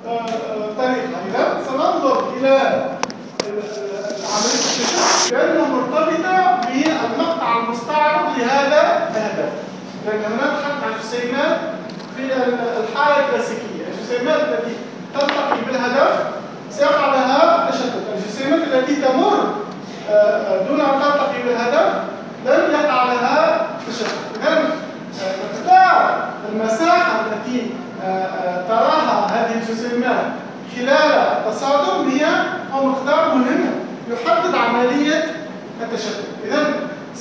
طريقة. إذا سننظر إلى عملية التشتت لأنها مرتبطة بالمقطع المستعرض لهذا الهدف. لأن هناك حتى الجسيمات في الحالة الكلاسيكية، الجسيمات التي تلتقي بالهدف سيقع لها تشتت، الجسيمات التي تمر دون أن تلتقي بالهدف لن يقع لها تشتت. إذن مقدار المساحة التي تراها هذه الجسيمات خلال التصادم هو مقدار مهم يحدد عملية التشتت. إذن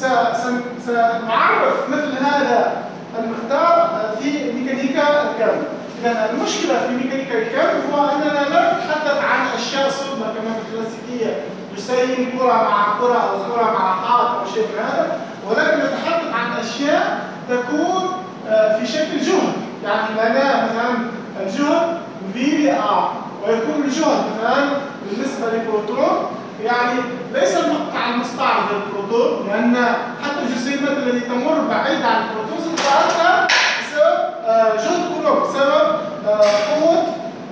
سنعرف مثل هذا المقدار في ميكانيكا الكم. إذن المشكلة في ميكانيكا الكم هو أننا لا نتحدث عن أشياء صلبة كما في الكلاسيكية يسير كرة مع كرة أو كرة مع حائط أو شيء من هذا، ولكن نتحدث عن أشياء تكون في شكل جهد. يعني لنا مثلا الجهد VBR، ويكون الجهد مثلا بالنسبة للبروتون يعني ليس المقطع المستعرض للبروتون، لأن حتى الجسيمات التي تمر بعيد عن البروتون ستتأثر بسبب جهد كولومب، بسبب قوة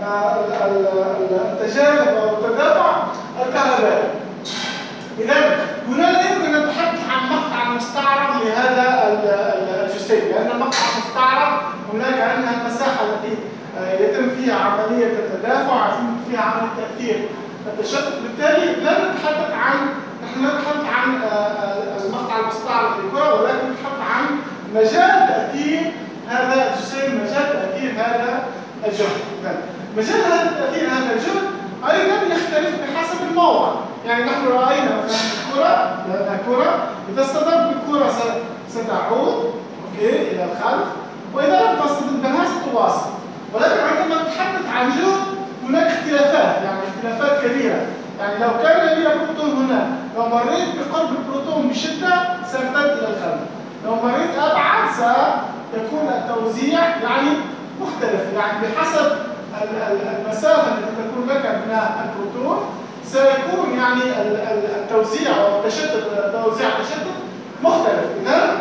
التجاذب أو التدافع الكهربائي. إذا هنا لا يمكن أن نتحدث عن مقطع مستعرض لهذا الجسيم، لأن المقطع المستعرض هناك عندنا المساحة التي يتم فيها عملية التدافع، يتم فيها عملية تأثير التشتت، بالتالي لا نتحدث نحن نتحدث عن المقطع المستعرض للكرة، ولكن نتحدث عن مجال تأثير هذا الجسيم، مجال تأثير هذا الجهد. مجال هذا الجهد أيضا يختلف بحسب الموضع. يعني نحن رأينا مثلا الكرة إذا اصطدمت بالكرة ستعود إلى الخلف، وإذا لم تصطدم بها ستواصل. ولكن عندما نتحدث عن جهد هناك اختلافات، يعني اختلافات كبيرة. يعني لو كان لي بروتون هنا، لو مريت بقرب البروتون بشدة سيمتد إلى الخلف، لو مريت أبعد سيكون التوزيع يعني مختلف، يعني بحسب المسافة التي تكون لك من البروتون سيكون يعني التوزيع أو توزيع التشتت مختلف. إذن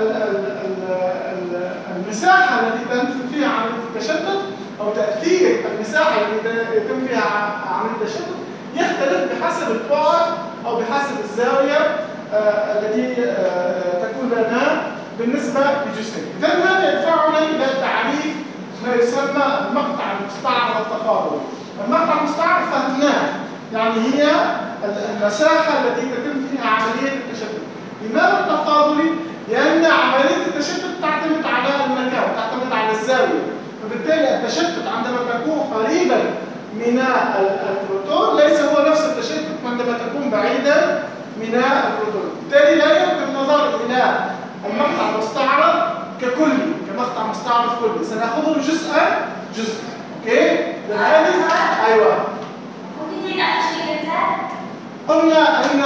المساحة التي تتم فيها عملية التشتت أو تأثير المساحة التي يتم فيها عملية التشتت يختلف بحسب البعد أو بحسب الزاوية التي تكون لنا بالنسبة للجسم. إذن هذا يدفعنا إلى تعريف ما يسمى المقطع المستعرض التفاضلي. المقطع المستعرض فهمناه، يعني هي المساحة التي تتم فيها عملية التشتت. لماذا التفاضلي؟ لأن عملية التشتت تعتمد على المكان، تعتمد على الزاوية، فبالتالي التشتت عندما تكون قريبا من البروتون ليس هو نفس التشتت عندما تكون بعيدا من البروتون. بالتالي لا يمكن النظر إلى المقطع المستعرض ككلي، كمقطع مستعرض كلي، سنأخذه جزءا. اوكي؟ ايوه. ممكن ترجع قلنا ان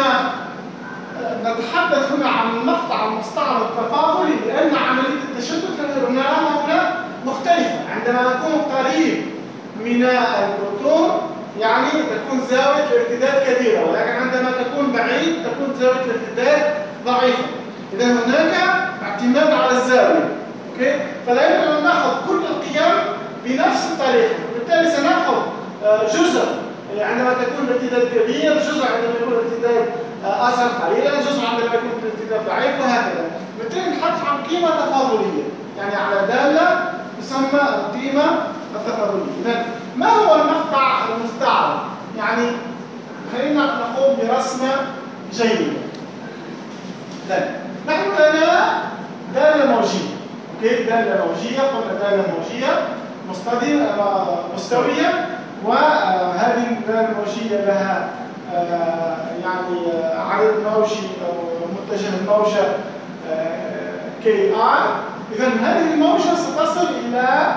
نتحدث هنا عن المقطع المستعرض التفاضلي لان عمليه التشتت نراها هنا مختلفه. عندما نكون قريب من البروتون يعني تكون زاويه الارتداد كبيره، ولكن عندما تكون بعيد تكون زاويه الارتداد ضعيفه. اذا هناك اعتماد على الزاويه. اوكي؟ فلا يمكن ان ناخذ كل القيم بنفس الطريقه، وبالتالي سناخذ جزء عندما تكون الارتداد كبير، جزء عندما يكون الارتداد اصغر قليلا، جزء عندما يكون الارتداد ضعيف، وهكذا. بالتالي نتحدث عن قيمه تفاضليه، يعني على داله تسمى القيمه التفاضليه. اذا ما هو المقطع المستعرض؟ يعني خلينا نقوم برسمه جيده. نحن لنا داله موجيه. اوكي؟ داله موجيه، قلنا داله موجيه مستويه، وهذه الداله الموجيه لها يعني عدد موجي او متجه الموجه كي ار. اذا هذه الموجه ستصل الى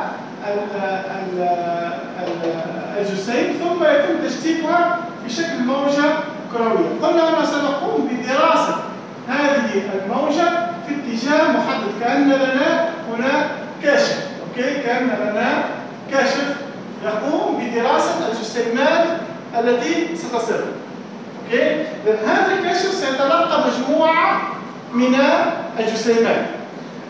الجسيم ثم يتم تشتيتها بشكل موجه كرويه. قلنا أننا سنقوم بدراسه هذه الموجه في اتجاه محدد، كأن لنا هنا كاشف. اوكي؟ كأن لنا كاشف يقوم بدراسة الجسيمات التي ستصل. اوكي؟ لأن هذا الكاشف سيتلقى مجموعة من الجسيمات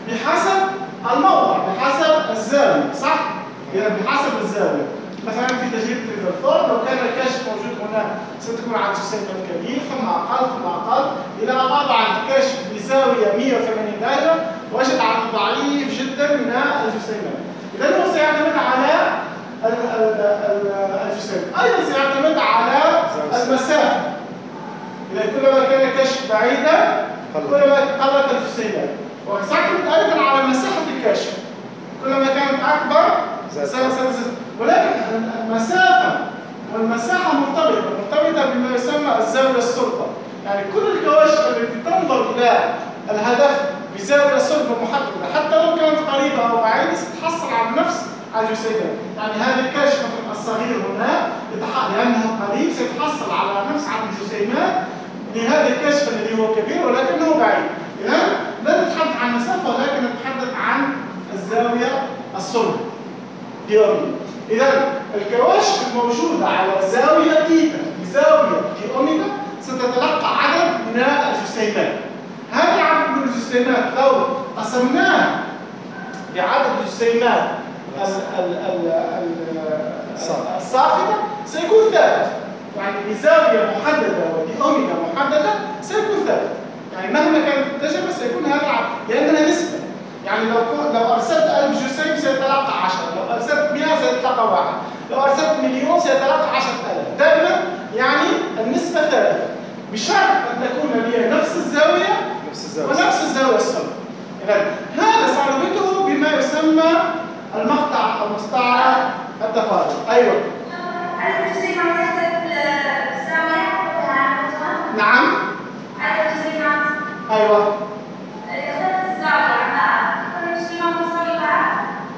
بحسب الموضع، بحسب الزاوية، صح؟ يعني بحسب الزاوية. مثلا في تجربة ريذرفورد لو كان الكشف موجود هنا ستكون على جسيم كبير ثم أقل إلى ما أضع الكشف بزاوية 180 درجة وجد عدد ضعيف جدا من الجسيمات. إذا هو سيعتمد على الجسيم، أيضا سيعتمد على المسافة. إذا كلما كان الكشف بعيدا كلما قلت الجسيمات، وسيعتمد أيضا على مساحة الكشف، كلما كانت أكبر ولكن المسافة والمساحة مرتبطة بما يسمى الزاوية الصلبة. يعني كل الكواشف التي تنظر إلى الهدف بزاوية صلبة محددة حتى لو كانت قريبة أو بعيدة ستتحصل على نفس الجسيمات. يعني هذا الكشف الصغير هنا لأنه قريب سيتحصل على نفس عدد الجسيمات لهذا الكشف الذي هو كبير ولكنه بعيد. إذا لا نتحدث عن المسافة ولكن نتحدث عن الزاوية الصلبة ديوري. إذا الكواشف الموجودة على زاوية تيتا بزاوية دي أوميجا ستتلقى عدد من الجسيمات. هذا العدد من الجسيمات لو قسمناه بعدد الجسيمات الساقطة سيكون ثابت. يعني بزاوية محددة ودي أوميجا محددة سيكون ثابت. يعني مهما كانت التجربة سيكون هذا العدد لأنها نسبة. يعني لو أرسلت 1000 جسيم سيتلقى 10، لو أرسلت 100 سيتلقى 1، لو أرسلت مليون سيتلقى 10,000. دائما يعني النسبة ثابتة بشرط أن تكون لي نفس الزاوية ونفس الزاوية الصلبة. إذا هذا سنربطه بما يسمى المقطع المستعرض التفاضل. أيوه. عدد الجسيمات يختلف بالزاوية نعم. عدد الجسيمات. أيوه. يختلف الزاوية. كل الجسيمات تساوي بعض.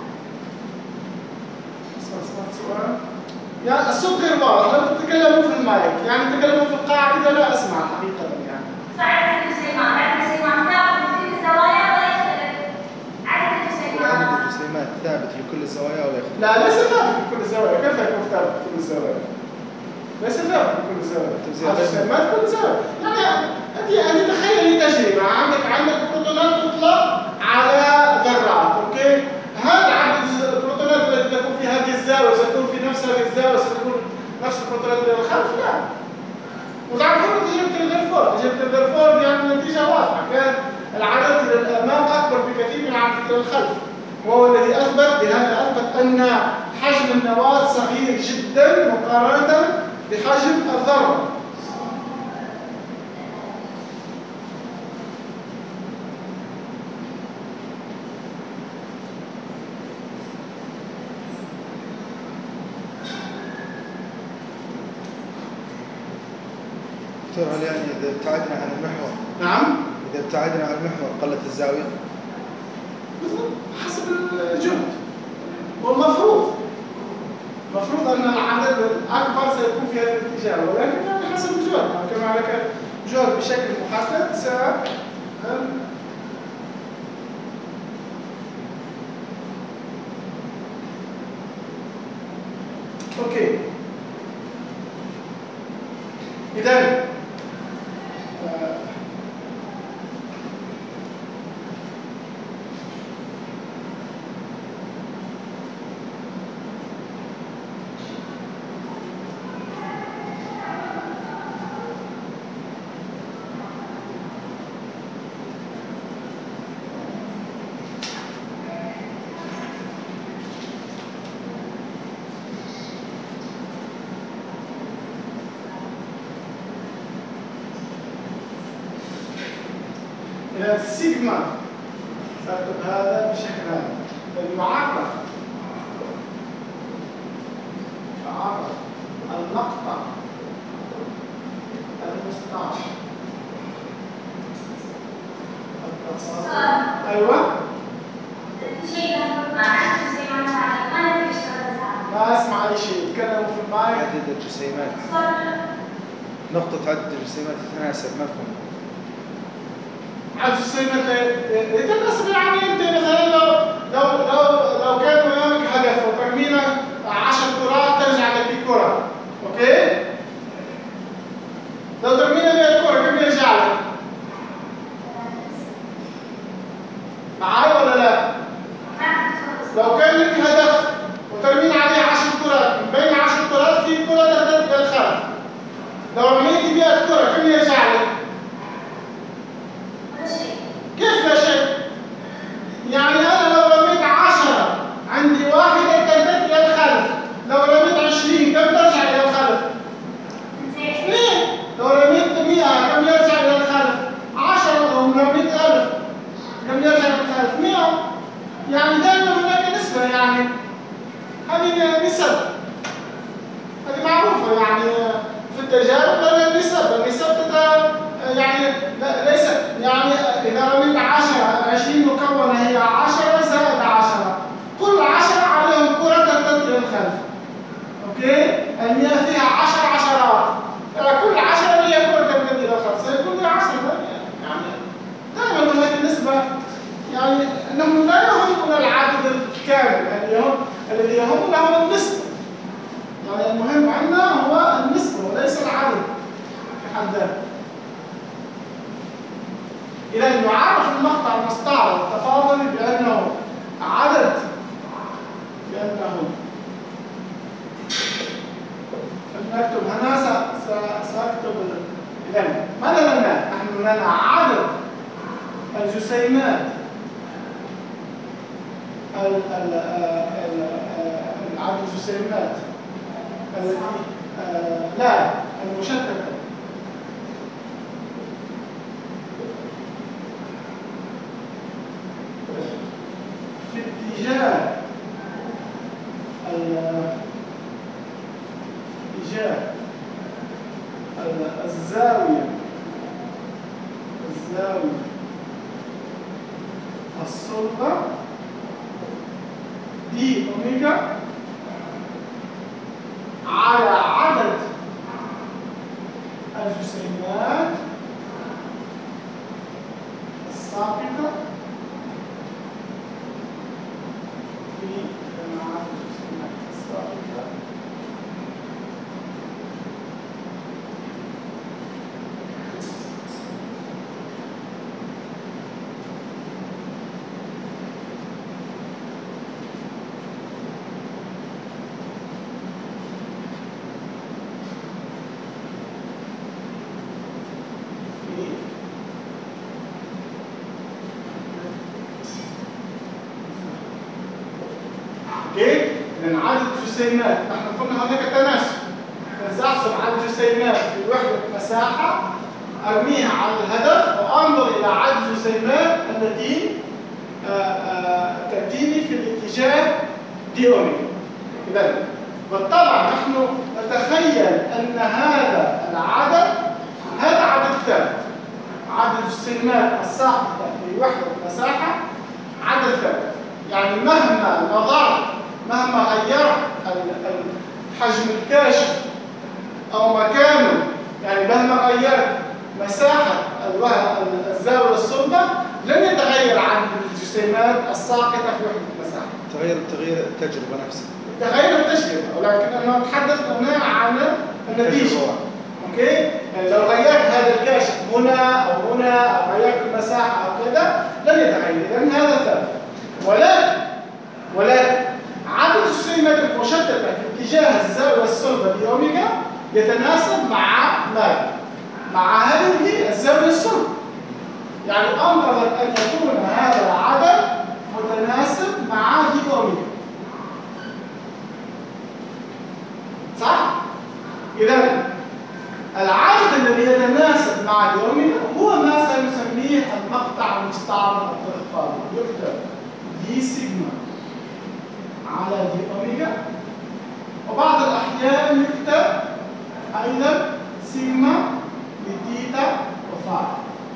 اسمع السؤال. يعني الصوت غير واضح، لا تتكلموا في المايك، يعني تتكلموا في القاعة كده لا أسمع حقيقة يعني. فعدد الجسيمات ثابت في كل الزوايا ولا يختلف؟ عدد الجسيمات ثابت في كل الزوايا ولا يختلف؟ لا ليس ثابت في كل الزوايا، كيف يكون ثابت في كل الزوايا؟ ليس ثابت في كل الزوايا. الجسيمات كل زاوية. يعني أنت تخيلي تجربة عندك بروتونات تطلق على ذرات، أوكي؟ هل عدد البروتونات التي تكون في هذه الزاوية ستكون في نفس هذه الزاوية ستكون نفس البروتونات اللي الخلف؟ لا. وتعرفون تجربة ريذرفورد يعني نتيجة واضحة، كان العدد إلى الأمام أكبر بكثير من العدد إلى الخلف، وهو الذي بهذا أثبت أن حجم النواة صغير جدا مقارنة بحجم الذرة. دكتور هل يعني إذا ابتعدنا عن المحور؟ نعم؟ إذا ابتعدنا عن المحور قلت الزاوية؟ حسب الجهد. والمفروض أن العدد الأكبر سيكون في هذا الاتجاه، ولكن يعني حسب الجهد، كما لك جهد بشكل محدد أوكي. إذن السيجما سأكتب هذا بشكل هذا المعرف المقطع المستعرض. أيوة. ما أسمع أي شيء، تكلموا في المايك. عدد الجسيمات. نقطة عدد الجسيمات تتناسب مفهوم. عدد الجسيمات يتناسب، يعني أنت مثلا لو كان أمامك هدف وترمينا 10 كرات ترجع لك كرة، أوكي؟ لو ترمينا 100 كرة كم يرجع لك؟ معايا ولا لا؟ لو كان لك هدف وترمينا عليه 10 كرات، من بين 10 التجارب لنا النسب يعني ليس يعني إذا رميت 10 20 مكونة هي 10 زائد 10 كل 10 عليهم كرة ترتد إلى الخلف. أوكي؟ المياه فيها 10 عشرات كل 10 اللي هي كرة ترتد إلى الخلف سيكون لها 10 يعني دائما هذه النسبة يعني نحن لا يهمنا العدد الكامل الذي يهمنا هو النسبة. يعني المهم عندنا هو النسبة وليس العدد في حد ذاته. إذا يعرف المقطع المستعرض التفاضلي بأنه عدد نكتب هنا سأكتب إذا ماذا لنا؟ نحن لنا عدد الجسيمات عدد الجسيمات التي لا المشتتة في اتجاه الزاوية الصلبة دي أوميجا على عدد الجسيمات الساقطة في عدد الجسيمات الساقطة من عدد الجسيمات. نحن قلنا هناك تناسب، سأحسب عدد الجسيمات في وحدة مساحة أرميها على الهدف وأنظر إلى عدد الجسيمات التي تأتيني في الاتجاه دي أوميجا. إذا بالطبع نحن نتخيل أن هذا العدد هذا عدد ثابت، عدد الجسيمات الساقطة في وحدة مساحة عدد ثابت. يعني مهما نظرت مهما غيرت حجم الكاشف أو مكانه، يعني مهما غيرت مساحة الزاوية الصلبة لن يتغير عدد الجسيمات الساقطة في وحدة المساحة. تغير التجربة نفسها. تغير التجربة، ولكن أنا أتحدث هنا عن النتيجة. أوكي؟ يعني لو غيرت هذا الكاشف هنا أو غيرت المساحة أو كذا لن يتغير، لأن هذا ثابت. ولكن عدد الجسيمات المشتتة في اتجاه الزاوية الصلبة دي أوميجا يتناسب مع هذه الزاوية الصلبة. يعني أنتظر أن يكون هذا العدد متناسب مع دي أوميجا. صح؟ إذا العدد الذي يتناسب مع دي أوميجا هو ما سنسميه المقطع المستعرض التفاضلي. يكتب دي سيجما على دي أوميجا، وبعض الأحيان يكتب أيضا سيجما لثيتا وفاي.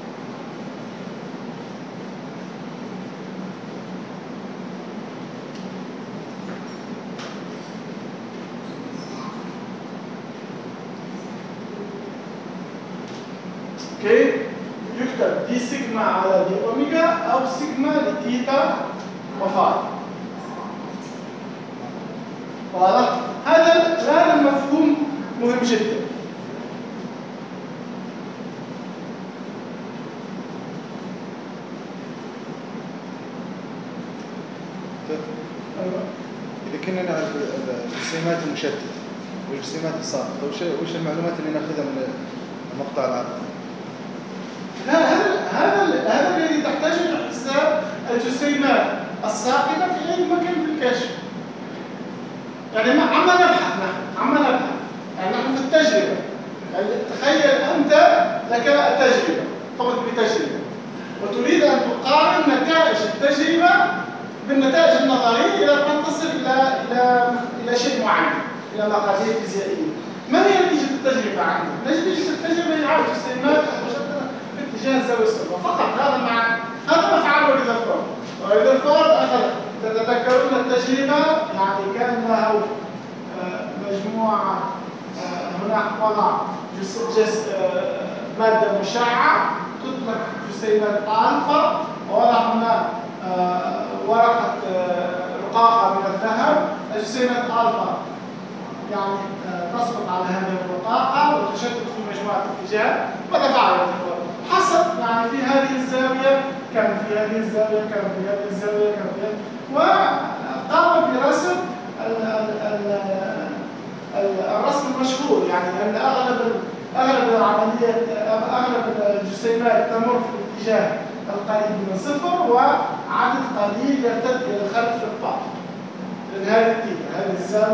اوكي، يكتب دي سيجما على دي أوميجا أو سيجما لثيتا وفاي. واضح؟ هذا المفهوم مهم جدا. إذا كنا نعرف الجسيمات المشتتة والجسيمات الساقطة، وش المعلومات اللي ناخذها من المقطع العرضي؟ هذا الذي تحتاج إلى حساب الجسيمات الساقطة في أي مكان في الكشف. يعني عما نبحث يعني نحن في التجربة. يعني تخيل أنت لك تجربة، قمت بتجربة وتريد أن تقارن نتائج التجربة بالنتائج النظرية إلى أن تصل إلى شيء معين، إلى مقادير فيزيائية. ما هي نتيجة التجربة عندي؟ نتيجة التجربة هي عدد جسيمات مشتتة في اتجاه الزاوية الصفر فقط. هذا ما فعله ريذرفورد. وريذرفورد أخذ، تتذكرون التجربة يعني كان له مجموعة، هناك وضع مادة مشعة تطلق جسيمات ألفا، ووضع هنا ورقة رقاقة من الذهب. الجسيمات ألفا يعني تسقط على هذه الرقاقة وتشتت في مجموعة اتجاه. ماذا فعل الريذرفورد؟ حسب يعني في هذه الزاوية كان في هذه الزاوية كان في هذه الزاوية كان في هذه، وقام برسم الرسم المشهور، يعني أن أغلب العمليات، أغلب الجسيمات تمر في الاتجاه القريب من صفر، وعدد قليل يرتد إلى الخلف في البعض. لأن هذه التيتا، هذه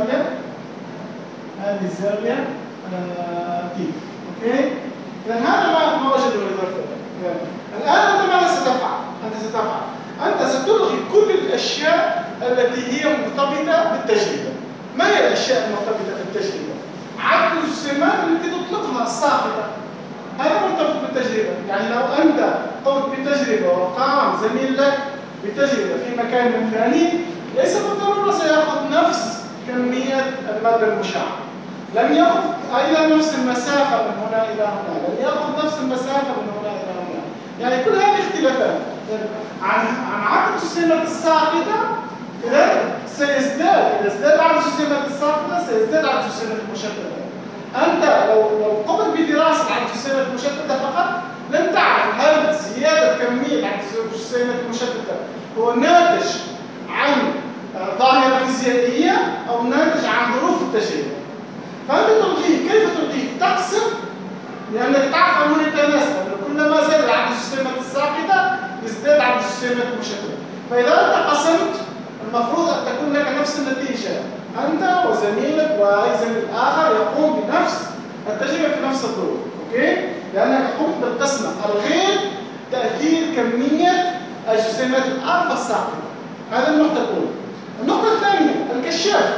الزاوية تيتا. أوكي؟ إذن هذا ما وجده ريذرفورد. الآن أنت ماذا ستفعل؟ أنت ستلغي كل الأشياء التي هي مرتبطة بالتجربة. ما هي الأشياء المرتبطة بالتجربة؟ عدد الجسيمات التي تطلقها الساقطة، هذا مرتبط بالتجربة. يعني لو أنت قمت بتجربة وقام زميل لك بتجربة في مكان ثاني، ليس بالضرورة سيأخذ نفس كمية المادة المشعة. لم يأخذ أيضا نفس المسافة من هنا إلى هنا، لم يأخذ نفس المسافة من هنا إلى هنا. يعني كل هذه اختلافات عن عدد الجسيمات الساقطة. إذا سيزداد، إذا ازداد عدد الجسيمات الساقطة سيزداد عدد الجسيمات المشتتة. أنت لو قمت بدراسة عدد الجسيمات المشتتة فقط، لن تعرف هل زيادة كمية عدد الجسيمات المشتتة هو ناتج عن ظاهرة فيزيائية أو ناتج عن ظروف التجربة. فأنت تلغيه. كيف تلغيه؟ تقسم، لأنك تعرف أنه يتناسب، كلما زاد عدد الجسيمات الساقطة يزداد عدد الجسيمات المشتتة. فإذا أنت قسمت، المفروض أن تكون لك نفس النتيجة، أنت وزميلك وأي زميل آخر يقوم بنفس التجربة في نفس الظروف. أوكي؟ لأنك قمت بالقسمة، ألغيت تأثير كمية الجسيمات الألفا الساقطة. هذه النقطة الأولى. النقطة الثانية، الكشاف.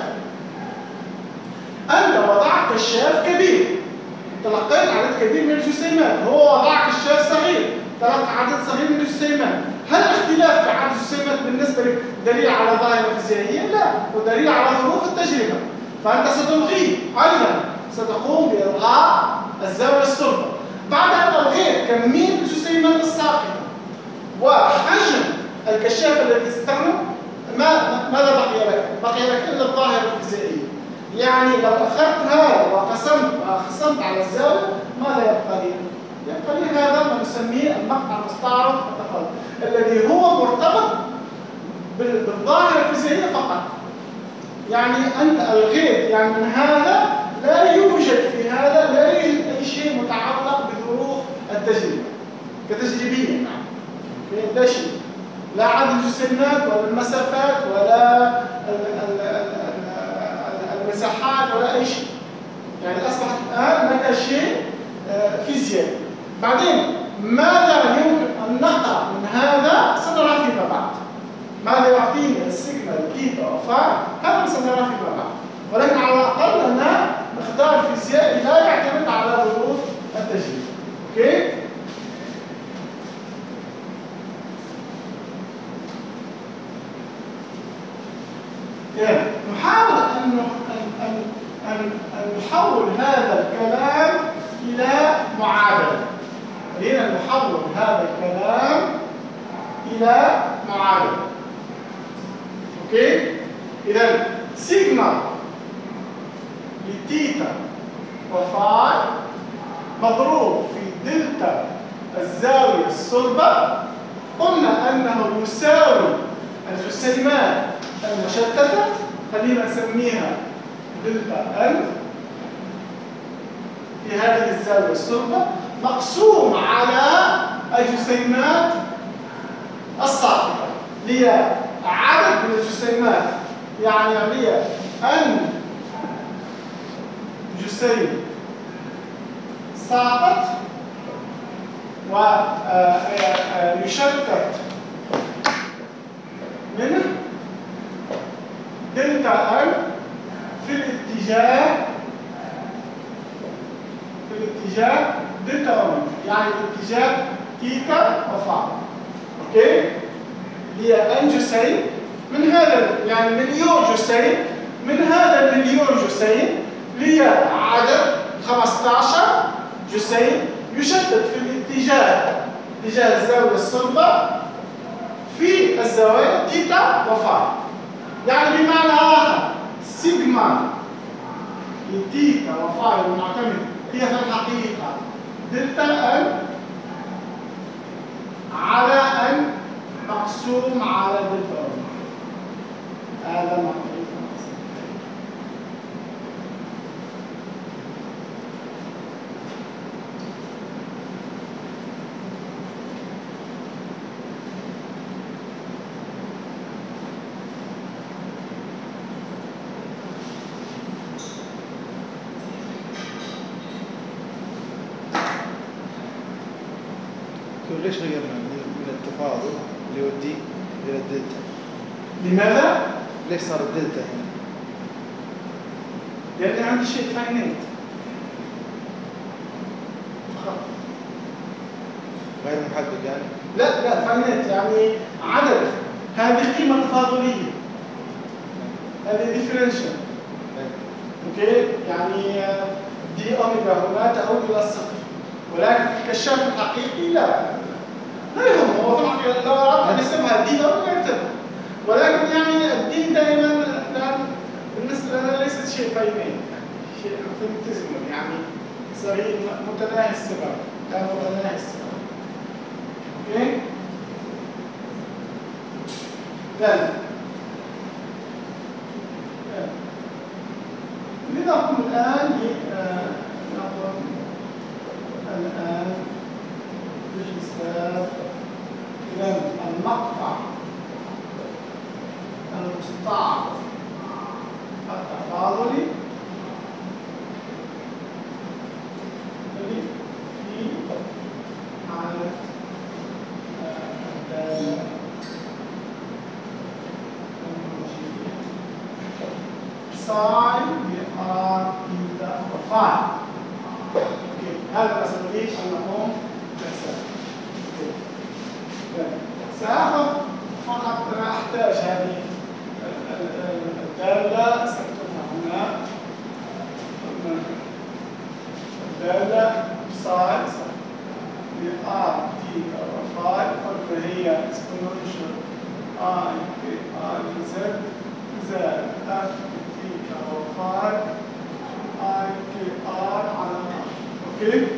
أنت وضعت كشاف كبير، تلقيت عدد كبير من الجسيمات. هو وضع كشاف صغير، تلقى عدد صغير من الجسيمات. هل الاختلاف في عدد الجسيمات بالنسبة لك دليل على ظاهرة فيزيائية؟ لا، هو دليل على ظروف التجربة. فأنت ستلغيه. أيضا ستقوم بإلغاء الزاوية الصلبة. بعد أن ألغيت كمية الجسيمات الساقطة وحجم الكشاف الذي تستخدم، ماذا بقي لك؟ بقي لك إلا الظاهرة الفيزيائية. يعني لو أخذت هذا وقسمت على الزاوية، ماذا يبقى لي؟ يبقى لي هذا ما نسميه المقطع المستعرض التفاضل، الذي هو مرتبط بالظاهرة الفيزيائية فقط. يعني أنت ألغيت، يعني من هذا لا يوجد في هذا، لا يوجد أي شيء متعلق بظروف التجربة كتجريبية. لا شيء، لا عدد الجسيمات ولا المسافات ولا المساحات ولا أي شيء. يعني أصبحت الآن هناك شيء فيزيائي. بعدين ماذا يمكن أن نقطع من هذا سنرى فيما بعد. ماذا يعطيني السيجنال تيتا وفا، هذا سنرى فيما بعد. ولكن على الأقل لنا مقدار فيزيائي لا يعتمد على ظروف التجربة. أوكي؟ يعني نحاول أن نحول هذا الكلام إلى معادلة. خلينا نحول هذا الكلام إلى معادلة. أوكي؟ إذا سيجما لتيتا وفاي مضروب في دلتا الزاوية الصلبة، قلنا أنه يساوي الجسيمات المشتتة، خلينا نسميها دلتا ال في هذه الزاوية الصلبة، مقسوم على الجسيمات الساقطة، هي عدد من الجسيمات، يعني هي ان جسيم ساقط ويشتت من دلتا ال في الاتجاه الاتجاه دلتا اوميجا، يعني الاتجاه تيتا وفا. اوكي؟ هي ان جسيم من هذا، يعني مليون جسيم، من هذا المليون جسيم هي عدد 15 جسيم يشتت في اتجاه الزاويه الصلبه في الزوايا تيتا وفا. يعني بمعنى اخر سيجما التيتا وفا المعتمد هي في الحقيقه دلتا ان على ان مقسوم على دلتا اوميجا. هذا مقسوم. ليش غيرنا من التفاضل اللي هو الدي إلى الدلتا؟ لماذا؟ ليش صار الدلتا هنا؟ لأن عندي شيء فاينيت فقط. غير محدد يعني؟ لا فاينيت يعني عدد. هذه قيمة تفاضلية، هذه ديفرنشال. اوكي؟ يعني دي اوميجا هنا تعود إلى الصفر، ولكن في الكشاف الحقيقي لا يهم. هو في الحقيقة لو أردت أن نحسبها دي اوميجا يكتبها، ولكن يعني الدي دائما بالنسبة لنا ليست شيء فاينيت، شيء انفينيتيزمال، يعني صغير متناهي الصغر، لا متناهي الصغر. اوكي؟ لنقوم الآن بحساب إذا المقطع المستعرض التفاضلي في حالة الدالة ساين بآر بيتا وفاي. هذا نستطيع أن نقوم بحسابه. سأخذ فقط، أنا أحتاج هذه الدالة، سأكتبها هنا. الدالة ساين بآر بيتا وفاي، فهي exponential I في I Z زائد F تيتا وفاي I في R على R. اوكي؟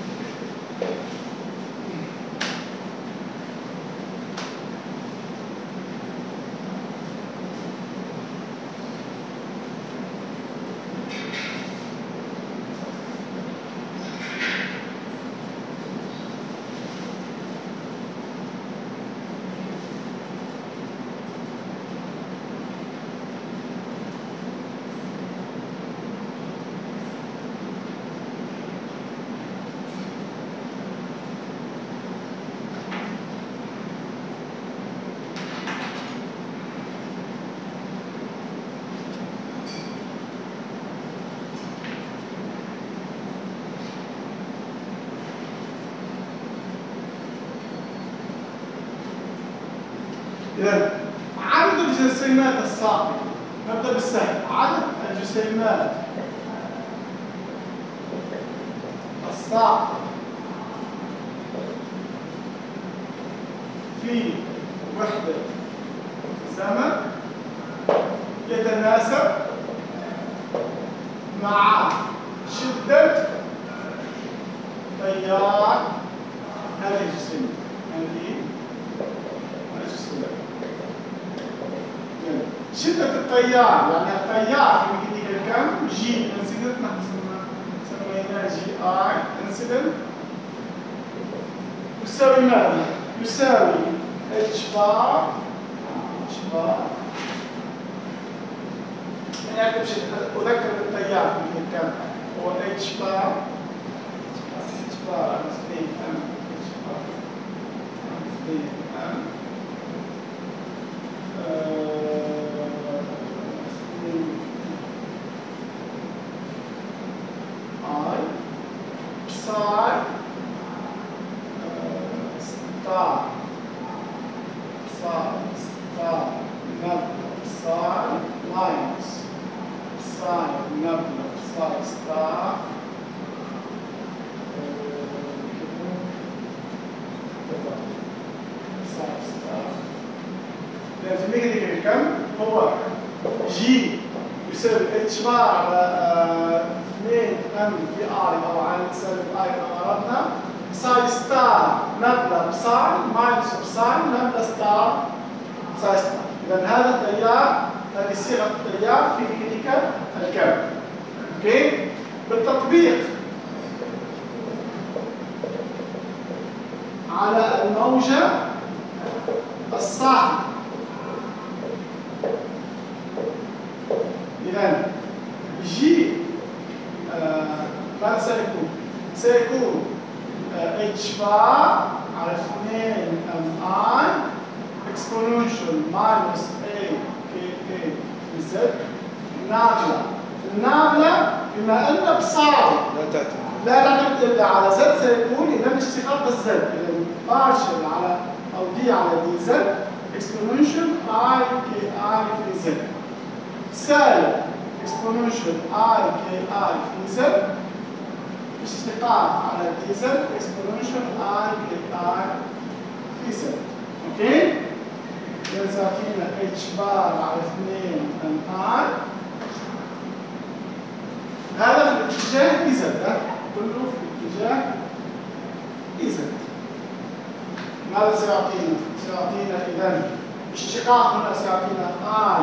إذا عدد الجسيمات الساقطة، نبدأ بالسهل. عدد الجسيمات الساقطة في وحدة زمن يتناسب مع شدة تيار هذه الجسيمات. شدة التيار، يعني التيار في ميكانيكا الكم جي انسيدنت، نحن سميناه جي اي انسيدنت، يساوي ماذا؟ يساوي اتش بار يعني اكتب شيء اذكر بالتيار في ميكانيكا الكم هو اتش بار على 2 ام اتش بار على 2 ام بساي ستار ستار نبلة بساي ماينس بساي نبلة بساي ستار لأن في الميكانيكا كم هو جي يساوي اتش بار على 2 ام في اي او على سالب اي كما أردنا ساي ستار نبلة بساي ماينس بساي نبلة ستار ساي ستار. إذا هذا التيار، هذه صيغة التيار في ميكانيكا الكم. اوكي؟ بالتطبيق على الموجة الصاعدة إذا جي ماذا سيكون؟ سيكون اتش بار على 2 ام اي اكسبوننشال ماينس اي كي اي في زد نابلة. النابلة بما أن بصاعد لا تعتمد إلا على زد سيكون إذا اشتقاق الزد إذا بارشل على أو دي على دي زد اكسبوننشال اي كي اي في زد سالب exponential I K I في زد اشتقاق على دي زد exponential I K I في زد. اوكي؟ إذا تعطينا H بار على 2 ام I هذا في الاتجاه دي زد كله في الاتجاه دي زد. ماذا سيعطينا؟ سيعطينا إذا اشتقاق هنا سيعطينا I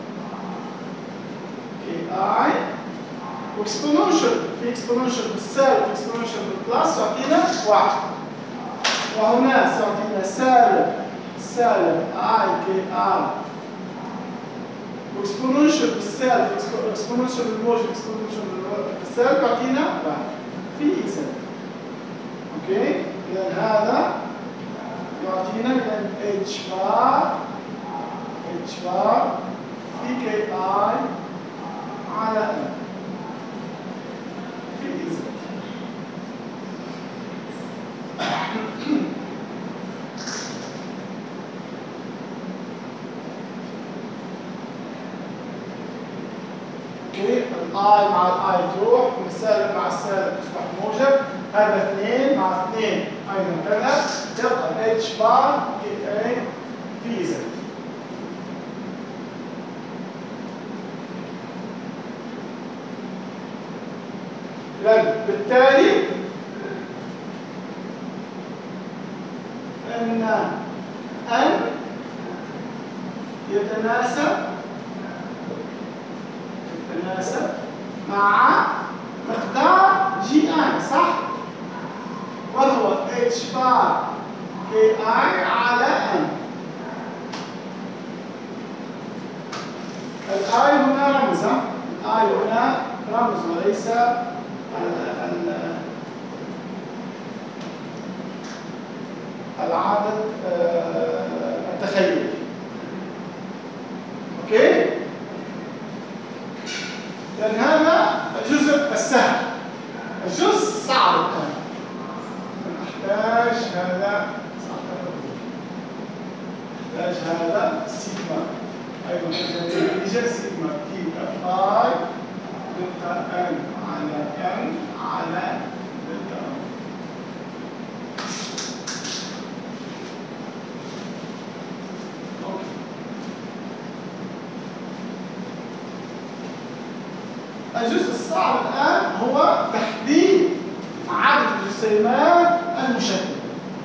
اي واكسبوننشال في اكسبوننشال بالسالب اكسبوننشال بالبلس يعطينا 1 وهنا سيعطينا سالب اي كي اي واكسبوننشال بالسالب اكسبوننشال بالموجب اكسبوننشال بالسالب يعطينا 1 في زد. اوكي؟ اذا هذا يعطينا اذا اتش بار في كي اي على ام في زد. اوكي الاي مع الاي تروح والسالب مع السالب تصبح موجب. هذا 2 مع 2 ايضا كذا تبقى اتش بار كي اي في زد. بالتالي أن يتناسب مع مقدار جي اي صح؟ وهو اتش بار كي اي على ان. الاي هنا رمز الاي هنا رمز وليس العدد التخيلي. اوكي؟ لان هذا الجزء السهل. الجزء الصعب الان نحتاج هذا سيجما ايضا نتيجه سيجما تي اف اي دلتا ان على ان على دلتا ان. الجزء الصعب الآن هو تحديد عدد الجسيمات المشتتة.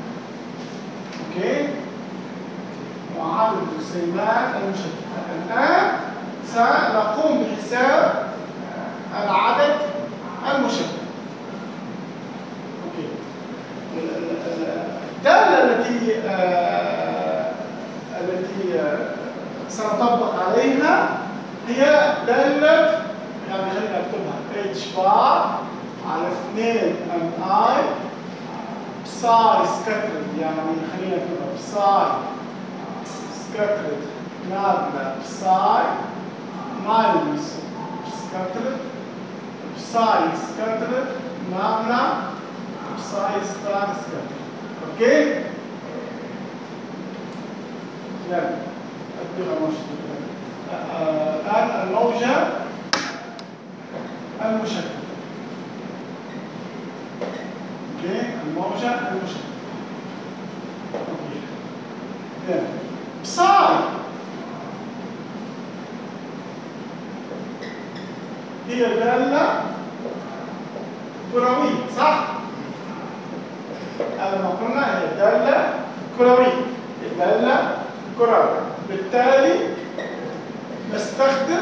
اوكي؟ وعدد الجسيمات المشتتة. الآن سنقوم بحساب العدد المشتت. اوكي. الدالة التي سنطبق عليها هي دالة يعني خلينا نكتبها اتش بار على 2 ام اي بساي سكاترد يعني خلينا نكتبها بساي سكاترد نابلة بساي ماينس سكاترد بساي سكاترد نابلة ساي ستار سكاتر. اوكي؟ يلا اديها مشهد. الان الموجة المشتتة. اوكي؟ الموجة المشتتة. اوكي. يلا بساي هي دالة كروية، صح؟ ما قلنا هي دالة كروية، دالة كروية، بالتالي نستخدم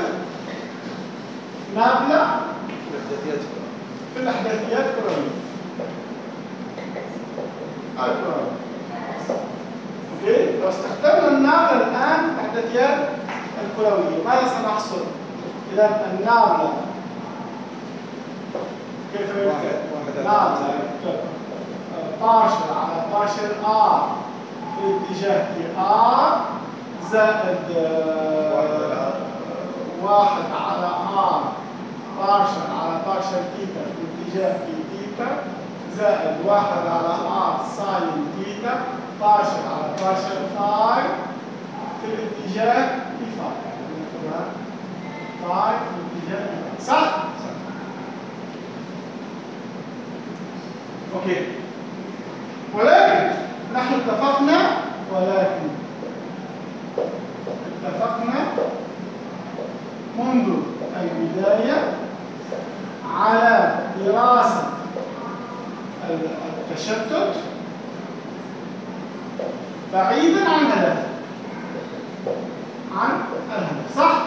نابلة في الأحداثيات الكروية. الكروية. اوكي؟ لو استخدمنا النابلة الآن في الأحداثيات الكروية، ماذا سنحصل؟ إذا النابلة كيف يمكن؟ نابلة بارشل على بارشل R في اتجاه R زائد 1 على R بارشل على بارشل تيتا في اتجاه تيتا زائد 1 على R ساين تيتا بارشل على بارشل فاي في الاتجاه فاي. فاي في الاتجاه صح؟ اوكي. ولكن نحن اتفقنا منذ البداية على دراسة التشتت بعيدا عن الهدف. صح؟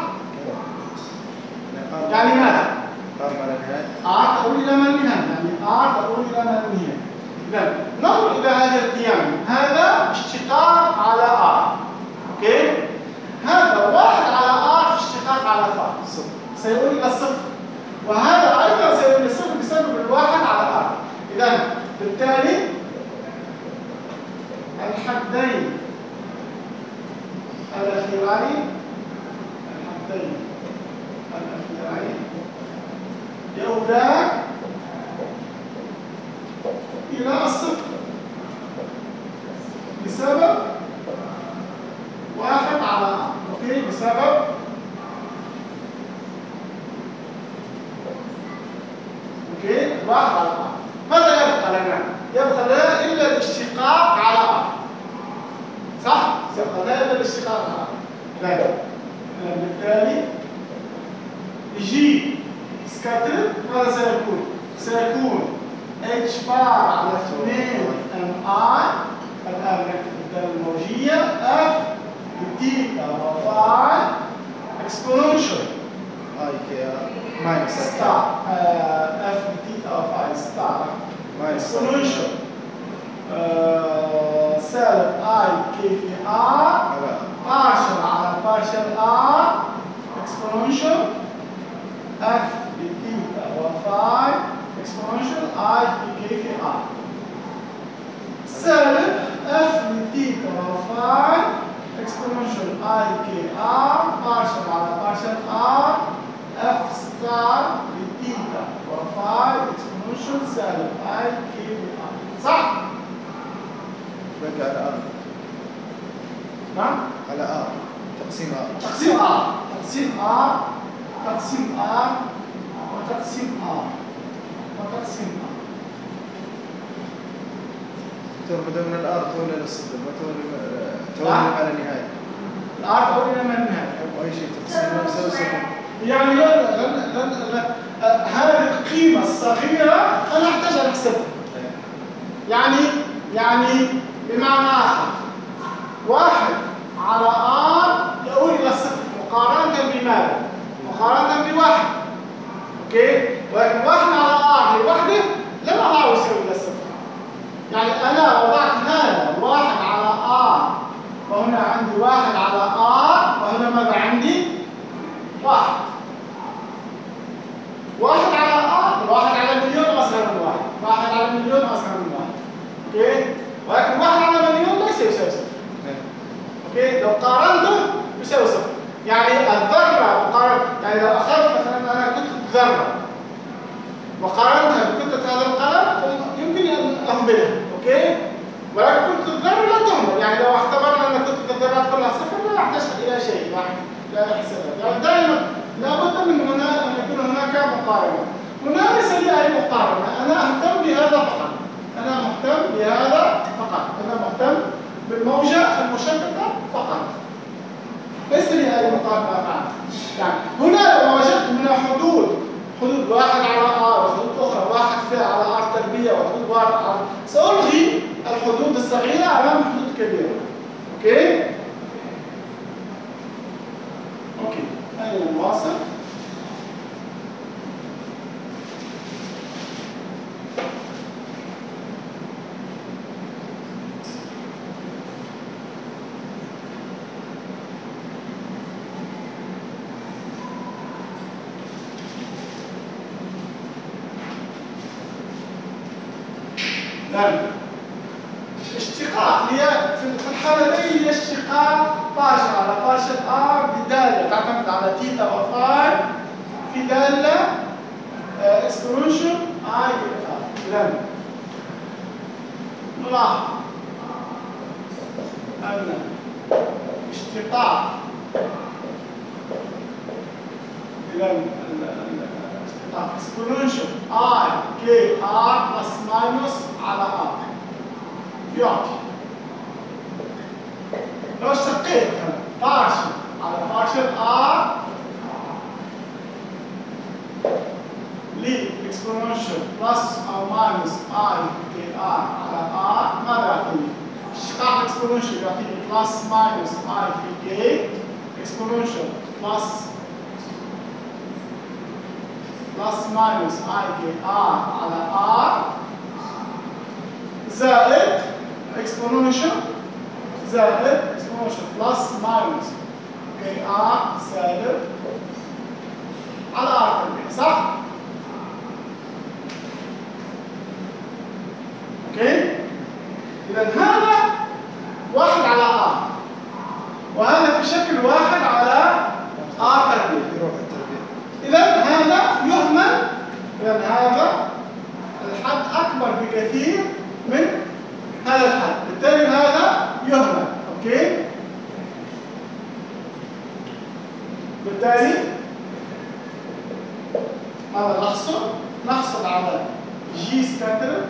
يعني ماذا؟ R تقول إلى ما النهاية، يعني R تقول إلى ما النهاية. إذا ننظر إلى هذا القيام، هذا اشتقاق على R. أوكي؟ هذا 1 على R في اشتقاق على فاي سيؤول إلى الصفر، وهذا أيضا سيؤول إلى الصفر بسبب 1 على R. إذا بالتالي الحدين الأخيرين يؤولان إلى الصفر بسبب 1 على اوكي بسبب اوكي 1 على ماذا يبقى لنا؟ يبقى لنا إلا الاشتقاق على صح؟ يبقى لنا إلا الاشتقاق على بالتالي جي سكاتر ماذا سيكون؟ سيكون H بار على 2 MI الآن نكتب الدالة الموجية F بتيتا وفاي exponential I كي minus ستار F بتيتا وفاي ستار exponential سالب I كي في R partial على partial R exponential F بتيتا وفاي exponential I في K في R سالب F بتيتا وفاي exponential I K R partial على partial R F ستار بتيتا وفاي exponential سالب I K في R صح؟ بقى على R. نعم؟ على R تقسيم R تقسيم R تقسيم R تقسيم R وتقسيم R وتقسيم R. بدأ من الآر تولي للصفر ما تولي على النهاية. الآر تولي لما النهاية. أي شيء تقسيم يساوي صفر. يعني لا هذه القيمة الصغيرة أنا أحتاج أن أحسبها. يعني بمعنى آخر 1 على R يؤول إلى الصفر مقارنة بماذا؟ مقارنة بواحد. أوكي؟ ولكن 1 على R لوحده لما R يساوي إلى الصفر. يعني أنا وضعت هذا 1 على R وهنا عندي 1 على R وهنا ماذا عندي؟ 1 على R 1 على مليون أصغر من 1 على مليون أصغر من 1 أوكي؟ ولكن 1 على مليون ليس يساوي صفر أوكي؟ لو قارنته يساوي صفر يعني الذرة مقارنة يعني لو أخذت مثلا أنا كتلة ذرة وقارنتها بكتلة هذا القلم يمكن أن تهملها، اوكي؟ ولكن كنت الذره لا تهمل، يعني لو اعتبرنا ان كنت الذرات كلها صفر لا راح تشهد الى شيء، لا يحسبها، يعني دائما لابد من هنا ان يكون هناك مقارنه. هنا ليس لي اي مقارنه، انا اهتم بهذا فقط، انا مهتم بهذا فقط، انا مهتم بالموجه المشتته فقط. ليس لي اي مقارنه افعلها. يعني هنا لو وجدت هنا حدود واحد على ار وحدود اخرى واحد في على ار تربيع وحدود واحد على، سألغي الحدود الصغيره امام حدود كبيره. اوكي؟ اوكي، اين نواصل؟ اشتقاق في الحالتين هي اشتقاق بارشل على بارشل ار بدالة تعتمد على تيتا وفاي في دالة اكسبوننشال اي ار. نلاحظ ان اشتقاق exponential I K R plus minus على R يعطي، لو اشتقيت هنا partial على partial R ل exponential plus أو minus I K R على R ماذا يعطيني؟ اشتقاق exponential يعطيني plus minus I في K exponential plus minus I K R على R زائد exponential plus minus K R سالب على R تربيع، صح؟ اوكي؟ إذا هذا واحد على R وهذا في شكل واحد على R تربيع. إذا هذا يهمل، إذا هذا الحد أكبر بكثير من هذا الحد، بالتالي هذا يهمل، أوكي؟ بالتالي هذا نحصل على جي سكاتر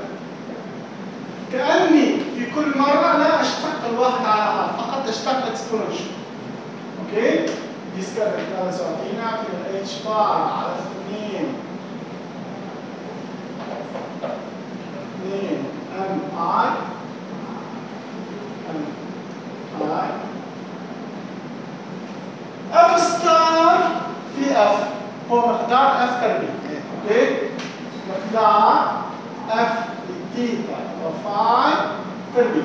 كأني في كل مرة لا أشتق الواحد على آر، فقط أشتق اكسبوننشال، أوكي؟ جي سكاتر هذا سيعطينا في اتش بار على 2 ام اي اف ستار في اف هو مقدار اف تربيع، اوكي؟ مقدار اف لثيتا وفاي تربيع.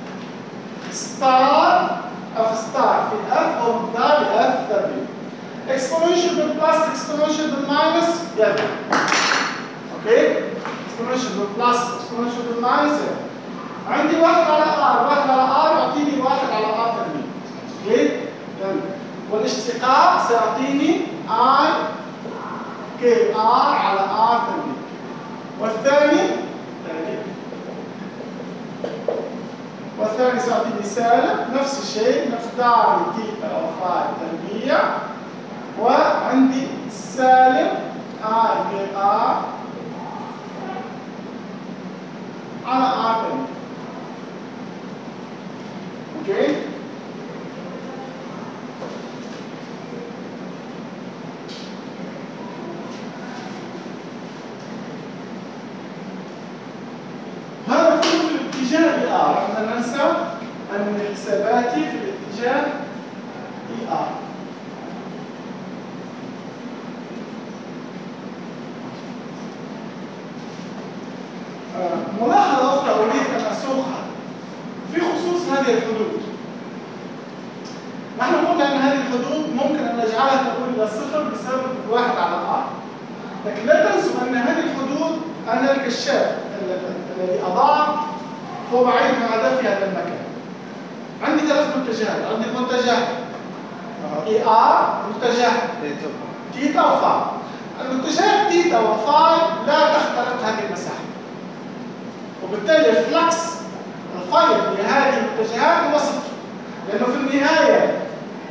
ستار اف ستار في اف هو مقدار اف تربيع. اكسبوننشال بالبلس اكسبوننشال بالماينس يلا، اوكي؟ اكسبوننشال بالبلس اكسبوننشال بالماينس عندي واحد على ار، واحد على ار يعطيني واحد على ار تربيع، اوكي؟ يلا، والاشتقاق سيعطيني اي كي ار على ار تربيع، والثاني سيعطيني سالب نفس الشيء مقدار تيتا وفاي تربيع، وعندي سالب اي كي ار على ار تربيع، اوكي؟ هذا كله في الاتجاه ار، لا ننسى ان حساباتي في الاتجاه ار. ملاحظة أخرى أريد أن أسوقها في خصوص هذه الحدود. نحن قلنا أن هذه الحدود ممكن أن نجعلها تقول إلى صفر بسبب الواحد على R، لكن لا تنسوا أن هذه الحدود أنا الكشاف الذي أضعه هو بعيد عن هدفي هذا المكان. عندي ثلاث منتجات، عندي منتجة ER، منتجة تيتا وفاي. المنتجات تيتا وفاي لا تخترق هذه المساحة. وبالتالي الفلكس الفايل لهذه الاتجاهات هو صفر، لأنه في النهاية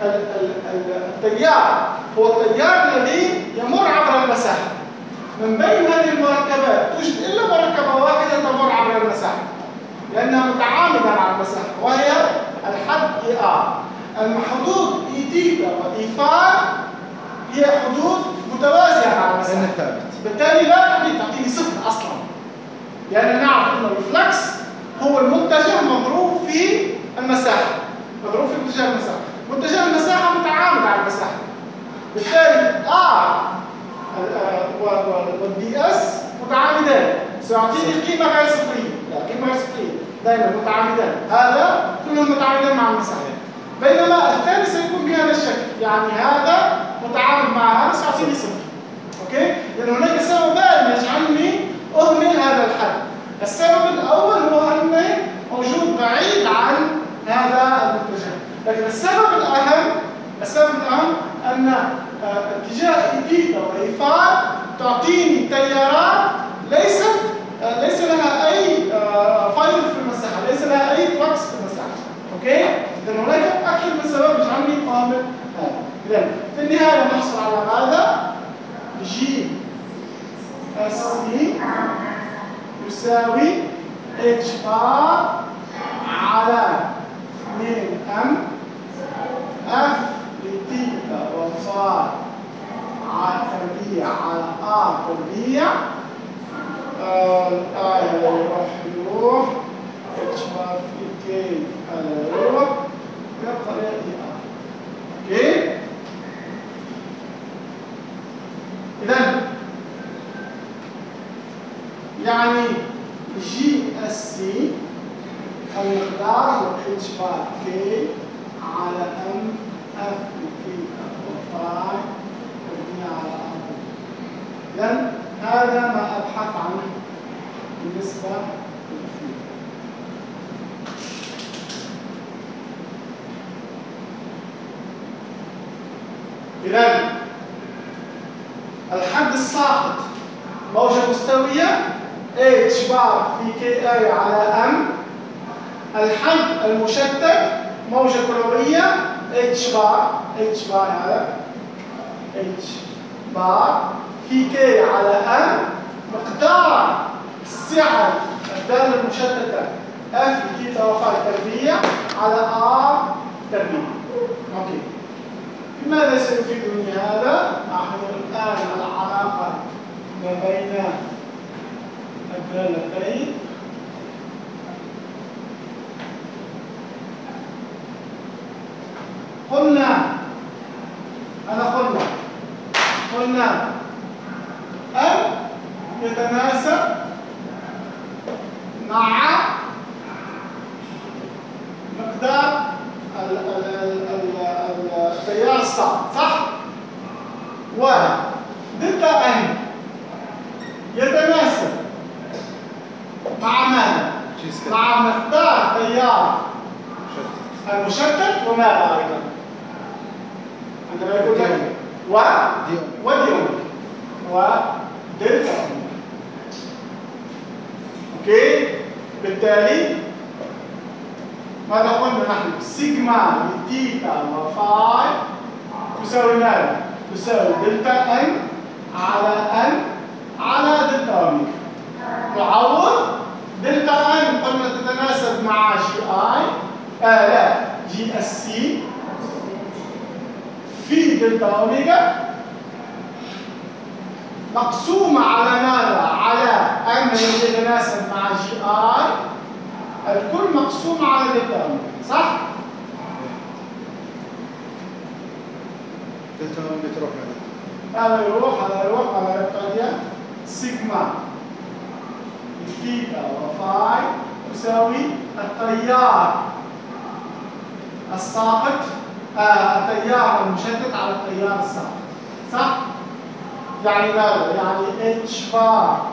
التيار هو التيار الذي يمر عبر المساحة. من بين هذه المركبات توجد إلا مركبة واحدة تمر عبر المساحة لأنها متعامدة مع المساحة، وهي الحد ER. الحدود إيثيتا وإيفاي هي حدود متوازية مع المساحة، بالتالي لا تعطيني صفر أصلا، لأن نعرف أن الفلكس هو المتجه مضروب في المساحة، مضروب في اتجاه المساحة، واتجاه المساحة متعامد على المساحة، بالتالي R والدي اس متعامدان سيعطيني قيمة غير صفرية، لا قيمة غير صفرية دائما متعامدان، هذا كلهم متعامدان مع المساحة. بينما الثاني سيكون بهذا الشكل، يعني هذا متعامد مع هذا سيعطيني صفر. اوكي؟ لأن هناك سببان يجعلني أهمل هذا الحد. السبب الأول هو أنه موجود بعيد عن هذا الاتجاه، لكن السبب الأهم أن اتجاه إيثيتا وإيفاي تعطيني تيارات ليس لها أي فايل في المساحة، ليس لها أي فلكس في المساحة. أوكي؟ إذن هناك أكثر من سبب يجعلني أهمل هذا. إذن في النهاية نحصل على ماذا؟ جي اس سي يساوي اتش ار على 2 ام اف لثيتا وفاي على تربيع على ار تربيع. الآية يروح اتش بار في كي يروح بالطريقة دي. اوكي؟ إذن يعني جي اس سي المقدار هو اتش بار كي على ام اف لثيتا وفاي تربيع على ار. إذن هذا ما أبحث عنه بالنسبة للأخير. إذن الحد الساقط موجة مستوية H بار في كي اي على M. الحد المشتت موجة كروية H بار على H بار في كي على M. مقدار السعة الدالة المشتتة F لثيتا وفاي تربيع على R تربيع. اوكي. ماذا سيفيدني هذا؟ نحن الآن العلاقة ما بين الدالتين. قلنا أن يتناسب مع مقدار التيار الساقط، صح؟ ودلتا ان يتناسب مع ماذا؟ مع مقدار التيار المشتت وماذا ايضا؟ عندما يقول لك ودي ودلتا اوميجا. اوكي؟ بالتالي ماذا قلنا نحن؟ سيجما لثيتا وفاي تساوي ماذا؟ تساوي دلتا ان على ان على دلتا اوميجا. نعوض دلتا ان قلنا تتناسب مع جي اي لا جي اس سي في دلتا اوميجا مقسومة على ماذا؟ على ان يتناسب مع جي اي الكل مقسوم على دلتا اوميجا، صح؟ دلتا اوميجا تروح مع هذا يروح على يبقى سيجما ثيتا وفاي تساوي التيار الساقط التيار المشتت على التيار الساقط، صح؟ يعني ماذا؟ يعني اتش بار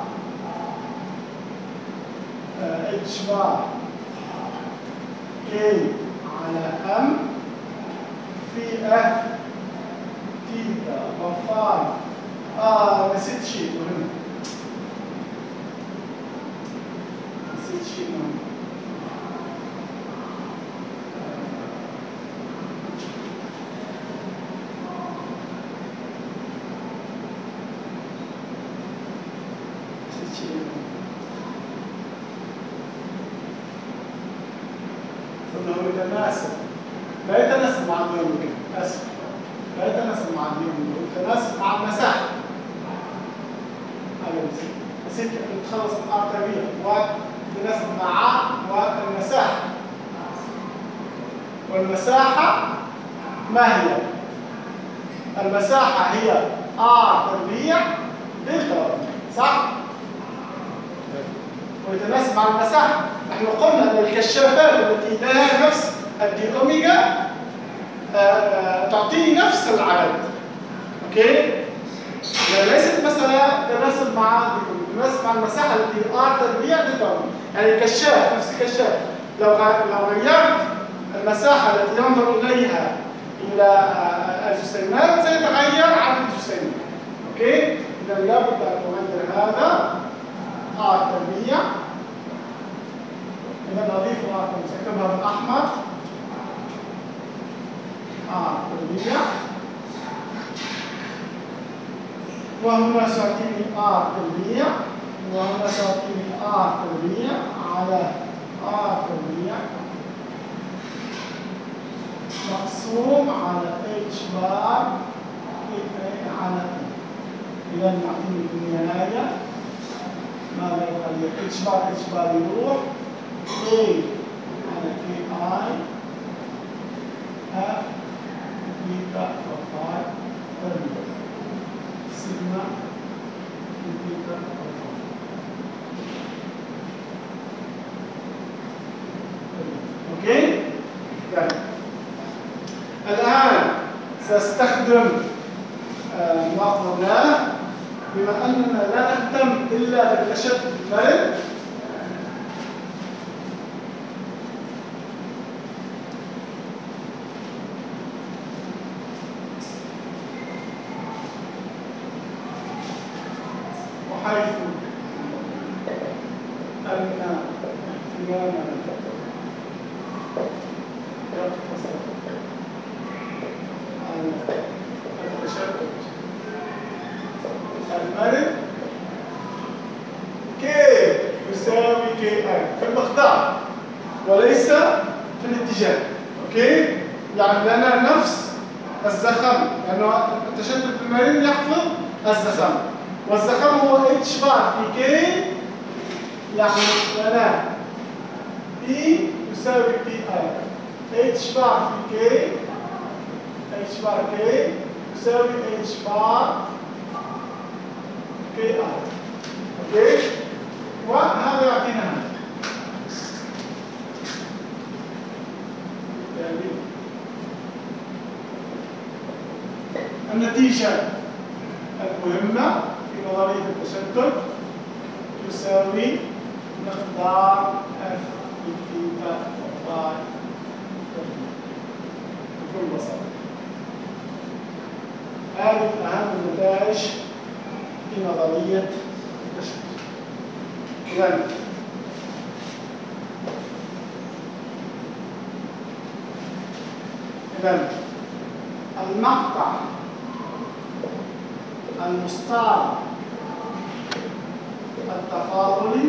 كي على ام في اف ثيتا وفاي نسيت شيء مهم. انه يتناسب، لا يتناسب مع الديومتري، اسف، لا يتناسب مع الديومتري، يتناسب مع المساحه. هذا بس انت بتخلص من ار تربيع ويتناسب مع والمساحه. والمساحه ما هي؟ المساحه هي ار تربيع دلتا، صح؟ ويتناسب مع المساحه. نحن قلنا ان الكشافات التي لها نفس الدي اوميجا تعطيني نفس العدد. اوكي؟ يعني ليست مساله تناسب مع تناسب مع المساحه التي ار تربيع دلتا. يعني الكشاف نفس الكشاف لو غيرت المساحه التي ينظر اليها الى الجسيمات سيتغير عدد الجسيمات. اوكي؟ اذا لابد ان نغير هذا ار تربيع. إذا نضيف رقم سأكتبها بالأحمر تربيع، وهنا سأعطيني تربيع، وهنا سأعطيني تربيع على تربيع مقسوم على h بار على إذا نعطيني في النهاية ماذا يخلي h بار يروح A على KI F بيتا وفاي تربيع سيجما بيتا وفاي. اوكي؟ طيب الآن سأستخدم ما قلناه بما أننا لا نهتم إلا بالتشتت المرن. حيث أن اهتمامنا يقتصر على التشتت المرن K يساوي KI في المقدار وليس في الاتجاه. اوكي؟ يعني لنا نفس الزخم، لأنه التشتت المرن يحفظ الزخم، والزخم هو h بار في k، يعني لنا P يساوي PI h بار في k، h بار k يساوي h بار KI. اوكي؟ وهذا يعطينا هذا. النتيجة المهمة في نظرية التشتت تساوي مقدار F بثيتا وفاي بكل بساطة. هذه أهم النتائج في نظرية التشتت. إذن المقطع المستعرض التفاضلي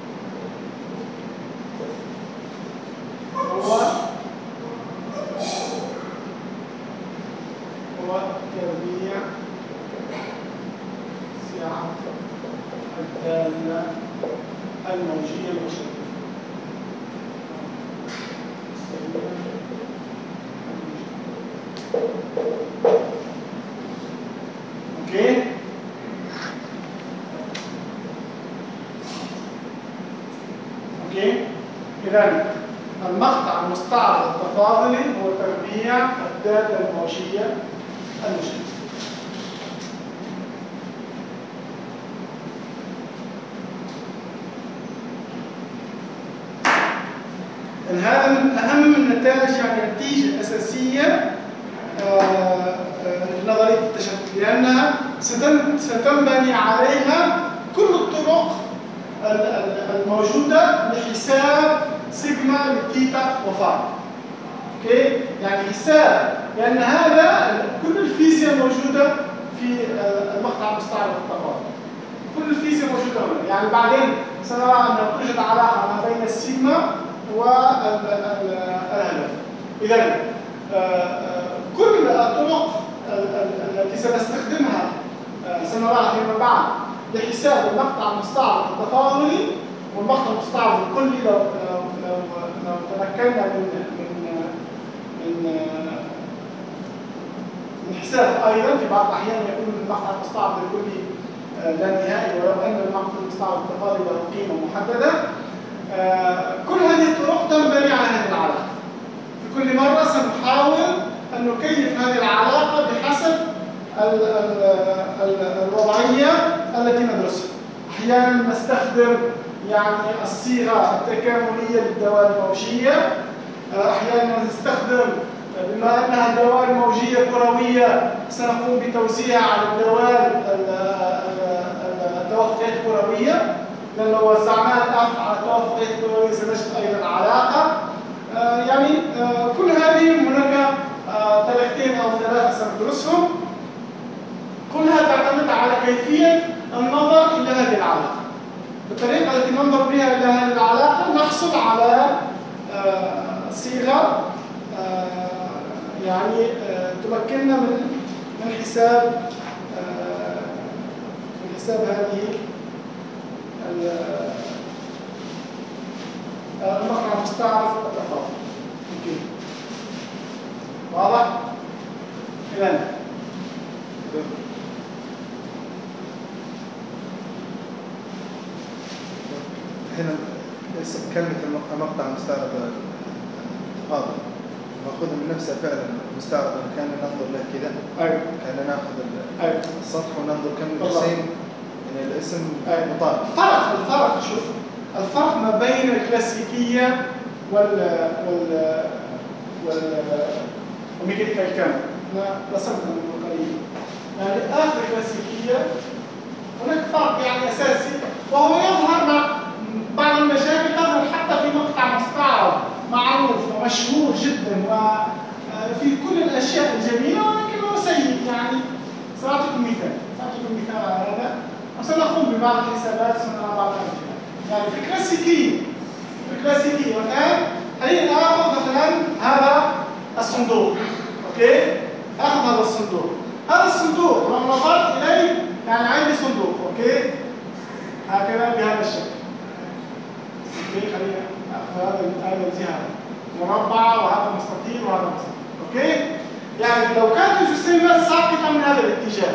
هو تربيع سعة الدالة الموجية المشتتة. اوكي؟ اوكي؟ إذن المقطع المستعرض التفاضلي هو تربيع الدالة الموجية المشتتة. إن هذا من أهم النتائج، يعني النتيجة الأساسية لنظرية التشتت، لأنها ستنبني عليها كل الطرق الموجودة لحساب سيجما لثيتا وفاي. اوكي؟ يعني حساب، لأن هذا كل الفيزياء موجودة في المقطع المستعرض التفاضلي. كل الفيزياء موجوده هنا، يعني بعدين سنرى ان توجد علاقه ما بين السيجما والهدف. اذا كل الطرق التي سنستخدمها سنراها فيما بعد لحساب المقطع المستعرض التفاضلي والمقطع المستعرض الكلي لو تمكنا من حساب ايضا في بعض الاحيان يكون المقطع المستعرض الكلي لا نهائي ولو ان المقطع المستعرض التفاضلي له قيمه محدده. كل هذه الطرق تنبني على هذه العلاقه. في كل مره سنحاول ان نكيف هذه العلاقه بحسب الوضعيه التي ندرسها. احيانا نستخدم يعني الصيغه التكامليه للدوال الموجيه، احيانا نستخدم بما انها دوال موجيه كرويه سنقوم بتوزيعها على الدوال التوافقيه الكرويه، لان لو وزعناها الاف على التوافقيه الكرويه سنجد ايضا علاقه. يعني كل هذه هناك طريقتين او ثلاثه سندرسهم، كلها تعتمد على كيفيه النظر الى هذه العلاقه. بالطريقه التي ننظر بها الى هذه العلاقه نحصل على صيغه يعني تمكننا من حساب هذه المقطع المستعرض التفاضلي. اوكي واضح؟ اذا هنا كلمة المقطع المستعرض التفاضلي مأخوذة من نفسها فعلا المستعرض، كان ننظر له كذا. ايوه كان ناخذ السطح وننظر كم الجسيم يعني الاسم مطابق. الفرق شوف الفرق ما بين الكلاسيكية وميكانيكا الكم. أنا رسمت من قليل يعني آخر الكلاسيكية هناك فرق يعني أساسي، وهو يظهر مع بعض المشاكل تظهر حتى في مقطع مستعرض معروف ومشهور جدا وفي كل الأشياء الجميلة ولكنه سيء. يعني سأعطيكم مثال على هذا وسنقوم ببعض الحسابات سنرى بعض الأمثلة. يعني في الكلاسيكية والآن خلينا ناخذ مثلا هذا الصندوق. اوكي؟ اخذ هذا الصندوق لو نظرت اليه يعني عندي صندوق اوكي؟ هكذا بهذا الشكل. اوكي خلينا ناخذ هذا الجهة مربعة وهذا مستطيل وهذا مستطيل. اوكي؟ يعني لو كانت الجسيمات ساقطة من هذا الاتجاه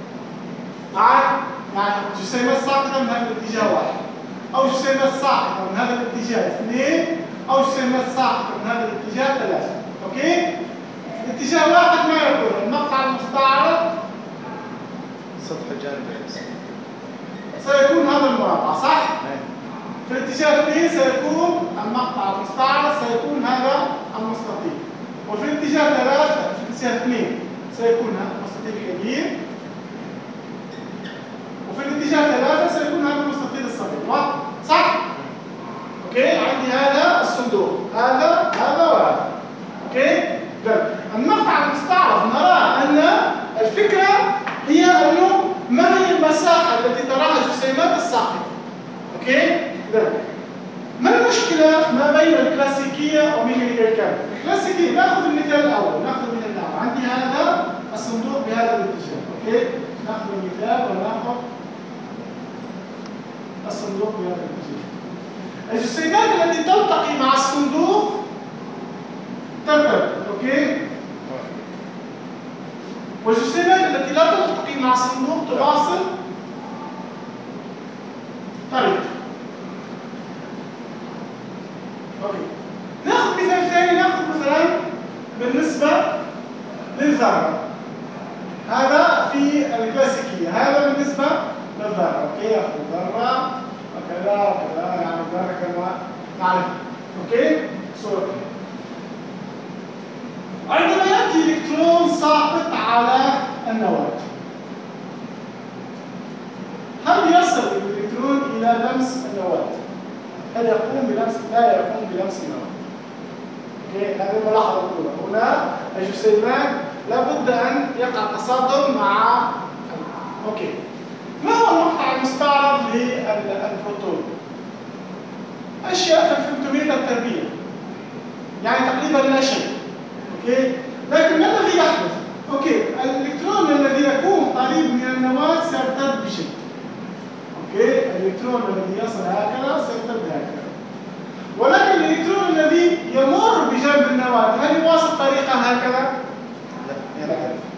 يعني جسيمات ساقطة من هذا الاتجاه واحد، أو جسيمات ساقطة من هذا الاتجاه اثنين، أو جسيمات ساقطة من هذا الاتجاه ثلاثة. أوكي؟ اتجاه واحد ما يكون المقطع المستعرض سطح الجانبي سيكون هذا المربع صح؟ في الاتجاه اثنين سيكون المقطع المستعرض سيكون هذا المستطيل، وفي الاتجاه ثلاثة في الاتجاه اثنين سيكون هذا المستطيل الكبير، وفي الاتجاه ثلاثة سيكون هذا المستطيل الصغير. صح؟ اوكي؟ عندي هذا الصندوق هذا وهذا. اوكي؟ المقطع المستعرض نرى ان الفكرة هي انه ما هي المساحة التي تراها الجسيمات الساقطة. اوكي؟ ما المشكلة ما بين الكلاسيكية وميكانيكا الكم؟ الكلاسيكية ناخذ المثال الأول، عندي هذا الصندوق بهذا الاتجاه. اوكي؟ ناخذ المثال وناخذ الصندوق بهذا الاتجاه. الجسيمات التي تلتقي مع الصندوق ترتد. اوكي؟ والجسيمات التي لا تلتقي مع الصندوق تواصل طريق. اوكي. ناخذ مثال ثاني، ناخذ مثلا بالنسبة للذرة. هذا في الكلاسيكية، هذا بالنسبة للذرة. اوكي؟ اخذ ذرة وكذا وكذا، يعني الذرة كما نعرف. اوكي؟ صورة. عندما يأتي إلكترون ساقط على النواة، هل يصل الإلكترون إلى لمس النواة؟ هل يقوم بلمس؟ لا يقوم بلمس النواة. اوكي؟ هذه الملاحظة الأولى. هنا الجسيمات لابد أن يقع تصادم مع اوكي. ما هو المقطع المستعرض للبروتون؟ أشياء في الفيمتومتر تربيع، يعني تقريبا لا شيء. أوكي؟ لكن ما الذي يحدث؟ أوكي، الإلكترون الذي يكون قريب من النواة سيرتد بشدة. أوكي؟ الإلكترون الذي يصل هكذا سيرتد هكذا. ولكن الإلكترون الذي يمر بجنب النواة هل يواصل طريقة هكذا؟ لا ينحرف،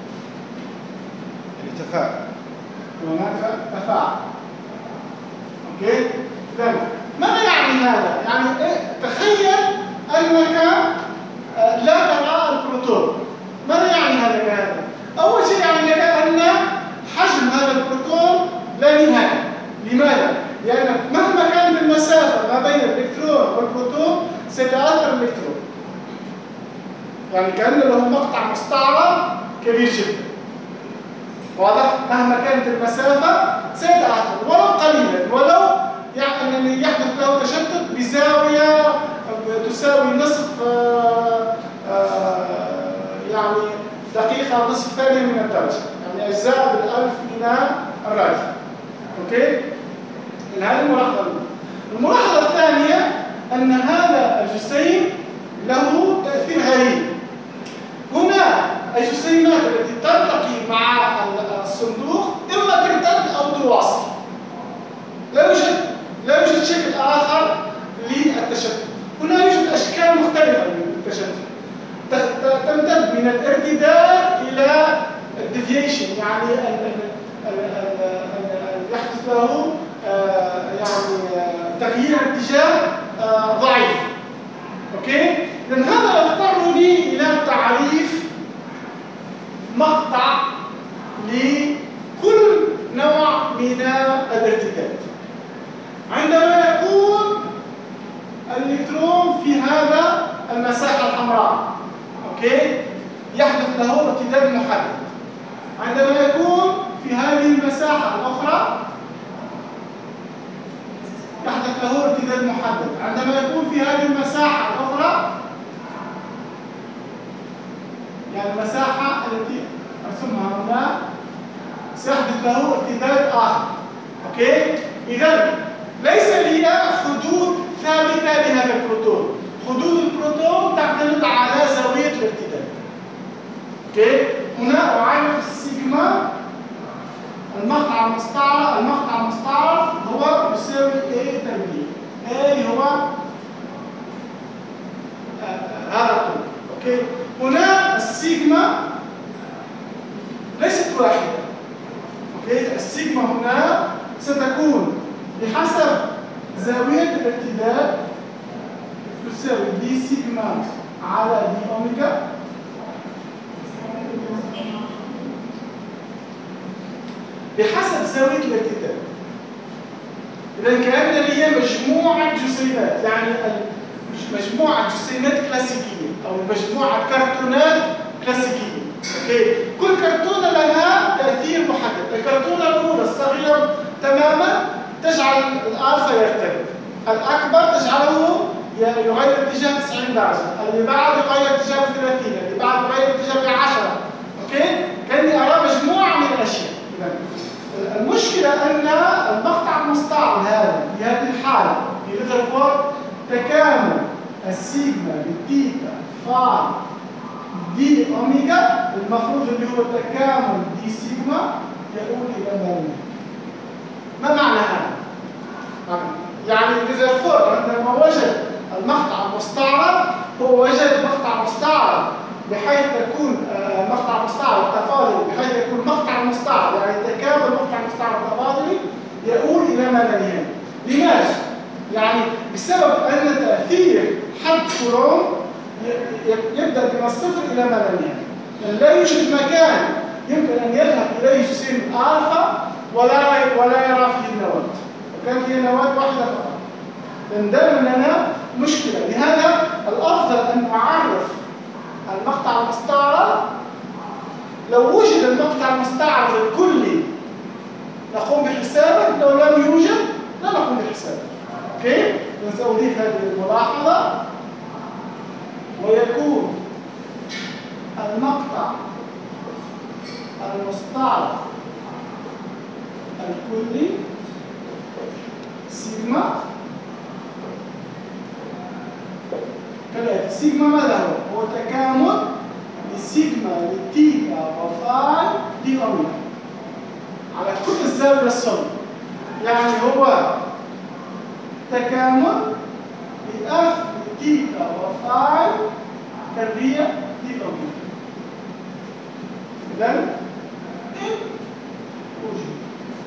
يعني تفاعل. هناك تفاعل. اوكي؟ إذن ماذا يعني هذا؟ يعني تخيل انك لا ترى البروتون. ماذا يعني هذا؟ اول شيء يعني لك ان حجم هذا البروتون لا نهايه. لماذا؟ لان مهما كانت المسافه ما بين الالكترون والبروتون سيتاثر الالكترون. يعني كأن له مقطع مستعرض كبير جدا. واضح؟ مهما كانت المسافة سيتأثر ولو قليلا، ولو يعني يحدث له تشتت بزاوية تساوي نصف يعني دقيقة نصف ثانية من الدرجة، يعني أجزاء بالألف من الراجع. أوكي؟ هذه الملاحظة الأولى. الملاحظة الثانية أن هذا الجسيم له تأثير غريب. هنا الجسيمات التي تلتقي مع الصندوق إما ترتد أو تواصل. لا يوجد شكل آخر للتشتت. هنا يوجد أشكال مختلفة للتشتت. تمتد من الارتداد إلى الديفيشن، يعني يحدث له يعني تغيير اتجاه ضعيف. اوكي؟ لأن هذا يضطرني إلى تعريف مقطع لكل نوع من الارتداد. عندما يكون الإلكترون في هذا المساحة الحمراء، اوكي؟ يحدث له ارتداد محدد. عندما يكون في هذه المساحة الأخرى يحدث له ارتداد محدد. عندما يكون في هذه المساحة الأخرى، يعني المساحة التي أرسمها هنا، سيحدث له ارتداد آخر. أوكي؟ إذن ليس لي حدود ثابتة لهذا البروتون. حدود البروتون تعتمد على زاوية الارتداد. أوكي؟ هنا أعرف السيجما المقطع المستعرض هو يساوي A تربيع. A هو هذا الطول. اوكي؟ هنا السيجما ليست واحدة. اوكي؟ السيجما هنا ستكون بحسب زاوية الارتداد تساوي دي سيجما على دي اوميجا بحسب زاوية الارتداد. إذا كأن لي مجموعة جسيمات، يعني مجموعة جسيمات كلاسيكية أو مجموعة كرتونات كلاسيكية. أوكي؟ كل كرتونة لها تأثير محدد. الكرتونة الأولى الصغيرة تماما تجعل الألفا يرتد. الأكبر تجعله يغير اتجاه 90 درجة. اللي بعد يغير اتجاه 30، اللي بعد يغير اتجاه 10. أوكي؟ كأني أرى مجموعة من الأشياء. المشكلة أن المقطع المستعرض هذا في هذه الحالة في ريذرفورد تكامل السيجما للثيتا فاي دي أوميجا، المفروض اللي هو تكامل دي سيجما يؤول إلى ما نهاية. ما معنى هذا؟ يعني ريذرفورد عندما وجد المقطع المستعرض هو وجد مقطع مستعرض بحيث تكون مقطع مستعرض تفاضلي، بحيث يكون مقطع مستعرض يعني تكامل مقطع مستعرض تفاضلي يؤول إلى ما لا نهاية. لماذا؟ يعني بسبب أن تأثير حد كولوم يبدأ من الصفر إلى ما لا نهاية. يعني لا يوجد مكان يمكن أن يذهب إليه جسيم ألفا ولا يرى فيه النواة، وكان فيه نواة واحدة فقط. لأن دائما لنا مشكلة. لهذا الأفضل أن نعرف المقطع المستعرض. لو وجد المقطع المستعرض الكلي نقوم بحسابه، لو لم يوجد لا نقوم بحسابه. اوكي؟ سأضيف هذه الملاحظة. ويكون المقطع المستعرض الكلي سيجما كالآتي. سيجما ماذا هو؟ هو تكامل لسيجما لثيتا وفاي دي أوميجا على كل الزاوية الصلبة. يعني هو تكامل لأف لثيتا وفاي تربيع دي أوميجا. إذن إن وجد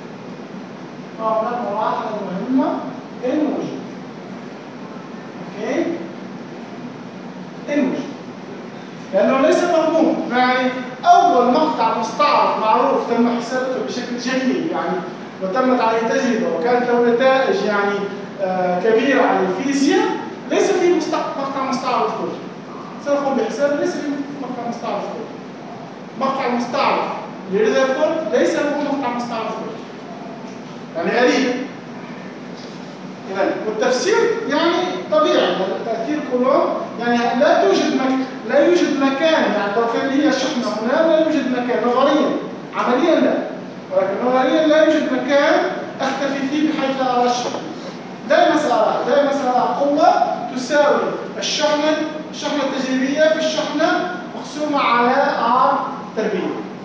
هناك ملاحظة مهمة إن وجد. أوكي؟ إن وجد لأنه ليس مضمون. يعني أول مقطع مستعرض معروف تم حسابته بشكل جيد يعني وتمت عليه تجربة وكانت له نتائج يعني كبيرة على الفيزياء، ليس فيه مقطع مستعرض كلي. سنقوم بحسابه ليس فيه مقطع مستعرض كلي. مقطع المستعرض لريذرفورد ليس هو مقطع مستعرض كلي. يعني غريب. والتفسير يعني طبيعي تأثير كولوم يعني لا يوجد مكان يعني لو كان لي شحنة هنا لا يوجد مكان نظريا، عمليا لا، ولكن نظريا لا يوجد مكان أختفي فيه بحيث لا أرى الشحنة. دائما سأرى قوة تساوي الشحنة التجريبية في الشحنة مقسومة على R تربيع.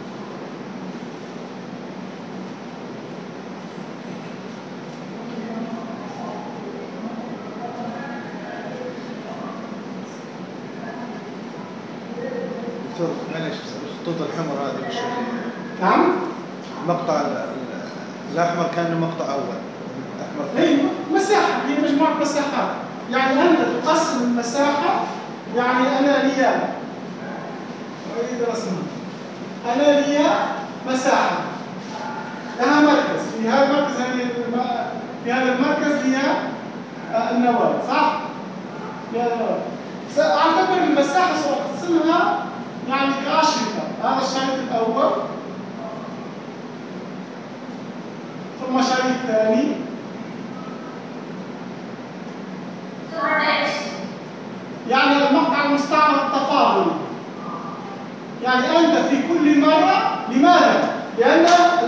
دكتور معلش الخطوط الحمر هذه وش نعم؟ المقطع الأحمر كان مقطع أول. الأحمر هي مساحة، هي مجموعة مساحات. يعني أنت تقسم المساحة يعني أنا لي أريد رسمها. أنا لي مساحة لها مركز، في هذا المركز في هذا المركز لي النواة، صح؟ في هذا النواة. سأعتبر المساحة سأقسمها يعني كأشرطة. هذا الشريط الأول ثم شريط ثاني يعني المقطع المستعمل التفاضلي. يعني أنت في كل مرة، لماذا؟ لأن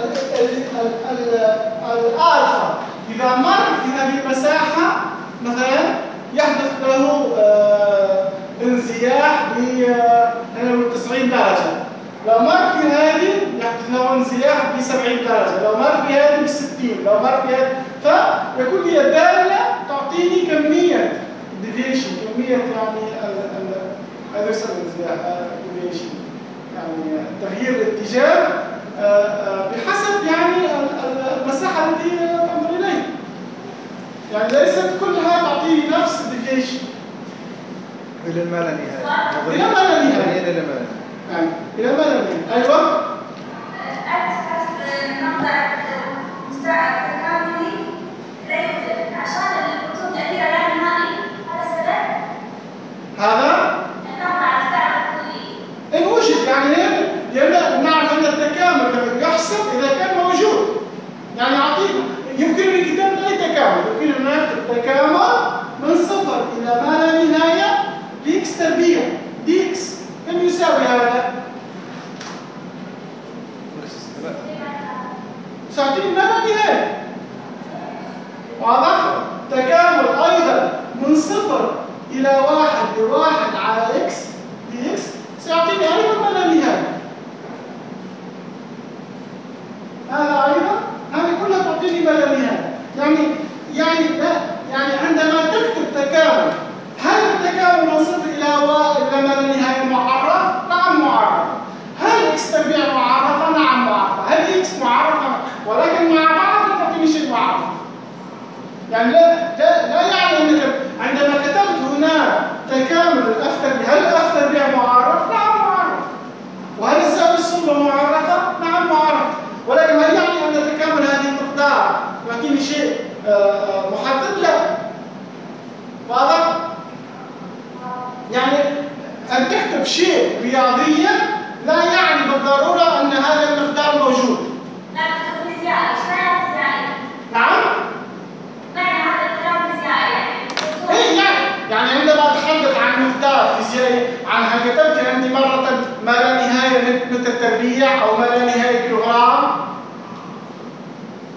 الألفا إذا مر في هذه المساحة مثلا يحدث له انزياح ب 90 درجة. لو مر في هذه يحدث له انزياح ب 70 درجة، لو مر في هذه ب 60، لو مر في هذه فيكون لي دالة تعطيني كمية ديفيشن، كمية يعني هذا يسمى انزياح ديفيشن يعني تغيير الاتجاه بحسب يعني المساحة التي تنظر إليها. يعني ليست كلها تعطيني نفس الديفيشن. إلى ما لا نهاية. إلى ما لا نهاية. إلى ما لا نهاية. يعني إلى ما لا نهاية. أيوة. المقطع مستعد تكاملي لا يوجد عشان الخطوط تأثيرها لا نهائي. هذا السبب. هذا المقطع مستعد كلي. إن وجد يعني لأن نعرف أن التكامل يحسب إذا كان موجود. يعني أعطيك يمكن كتابة أي تكامل، يمكن أن نكتب تكامل من صفر إلى ما لا نهاية لإكس تربيع دي إكس. كم يساوي هذا؟ ساعتين ما لا نهاية. واضح؟ تكامل أيضا من صفر إلى واحد بواحد على إكس دي إكس سيعطيني أيضا ما لا نهاية. هذا أيضا هذه كلها تعطيني ما لا نهاية. يعني عندما تكتب تكامل، هل التكامل من صفر إلى ما لا نهاية معرف؟ نعم معرف. هل إكس تربيع معرفة؟ نعم معرفة. هل إكس معرفة؟ ولكن مع بعض لا تعطيني شيء معرف. يعني لا يعني أنك عندما كتبت هنا تكامل الأف تربيع، هل الأف تربيع معرف؟ نعم معرف. وهل الزاوية الصلبة معرفة؟ نعم معرف. ولكن هل يعني أن تكامل هذه المقدار يعطيني شيء محدد؟ لا. واضح؟ يعني أن تكتب شيء رياضيا لا يعني بالضرورة أن هذا المقدار موجود. لا تكتب فيزيائي. إيش معنى فيزيائي؟ نعم؟ معنى هذا الكلام فيزيائي إيه يعني عندما أتحدث عن مقدار فيزيائي، عن هل كتبت أنت مرة ما لا نهاية متر تربيع أو ما لا نهاية كيلوغرام؟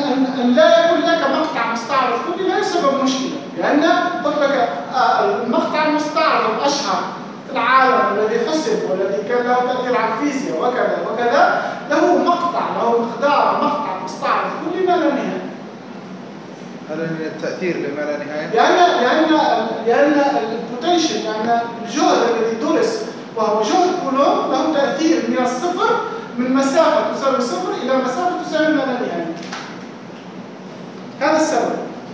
أن لا يكون لك مقطع مستعرض كلي لا يسبب مشكلة، لأن قلت لك المقطع المستعرض الأشهر في العالم الذي حسب والذي كان له تأثير على الفيزياء وكذا وكذا له مقطع، له مقدار مقطع مستعرض كلي ما لا نهاية. هل التأثير لما لا نهاية؟ لأن البوتنشل، لأن الجهد الذي درس وهو جهد كولومب له تأثير من الصفر، من مسافة تساوي صفر إلى مسافة تساوي ما لا نهاية. هذا السبب.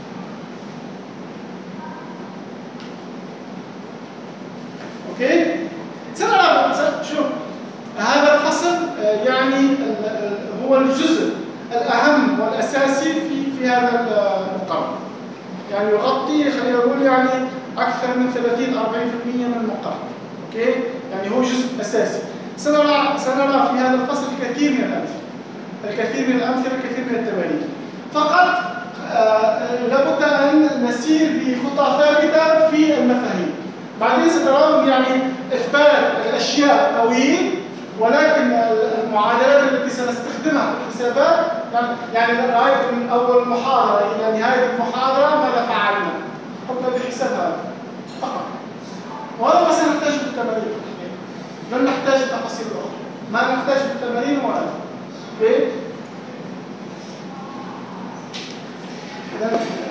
اوكي؟ شوف هذا الفصل يعني هو الجزء الأهم والأساسي في هذا المقرر. يعني يغطي خلينا نقول يعني أكثر من 30-40% من المقرر. اوكي؟ يعني هو جزء أساسي. سنرى في هذا الفصل الكثير من الأمثلة، الكثير من التمارين. فقط لابد أن نسير بخطى ثابتة في المفاهيم. بعدين ستراهم يعني إثبات الأشياء طويل، ولكن المعادلات التي سنستخدمها في الحسابات يعني رأيت من أول المحاضرة إلى نهاية المحاضرة ماذا فعلنا؟ قمنا بحساب هذا فقط. وهذا ما سنحتاج بالتمارين. لن نحتاج تفاصيل أخرى. ما نحتاج بالتمارين وهذا. اوكي؟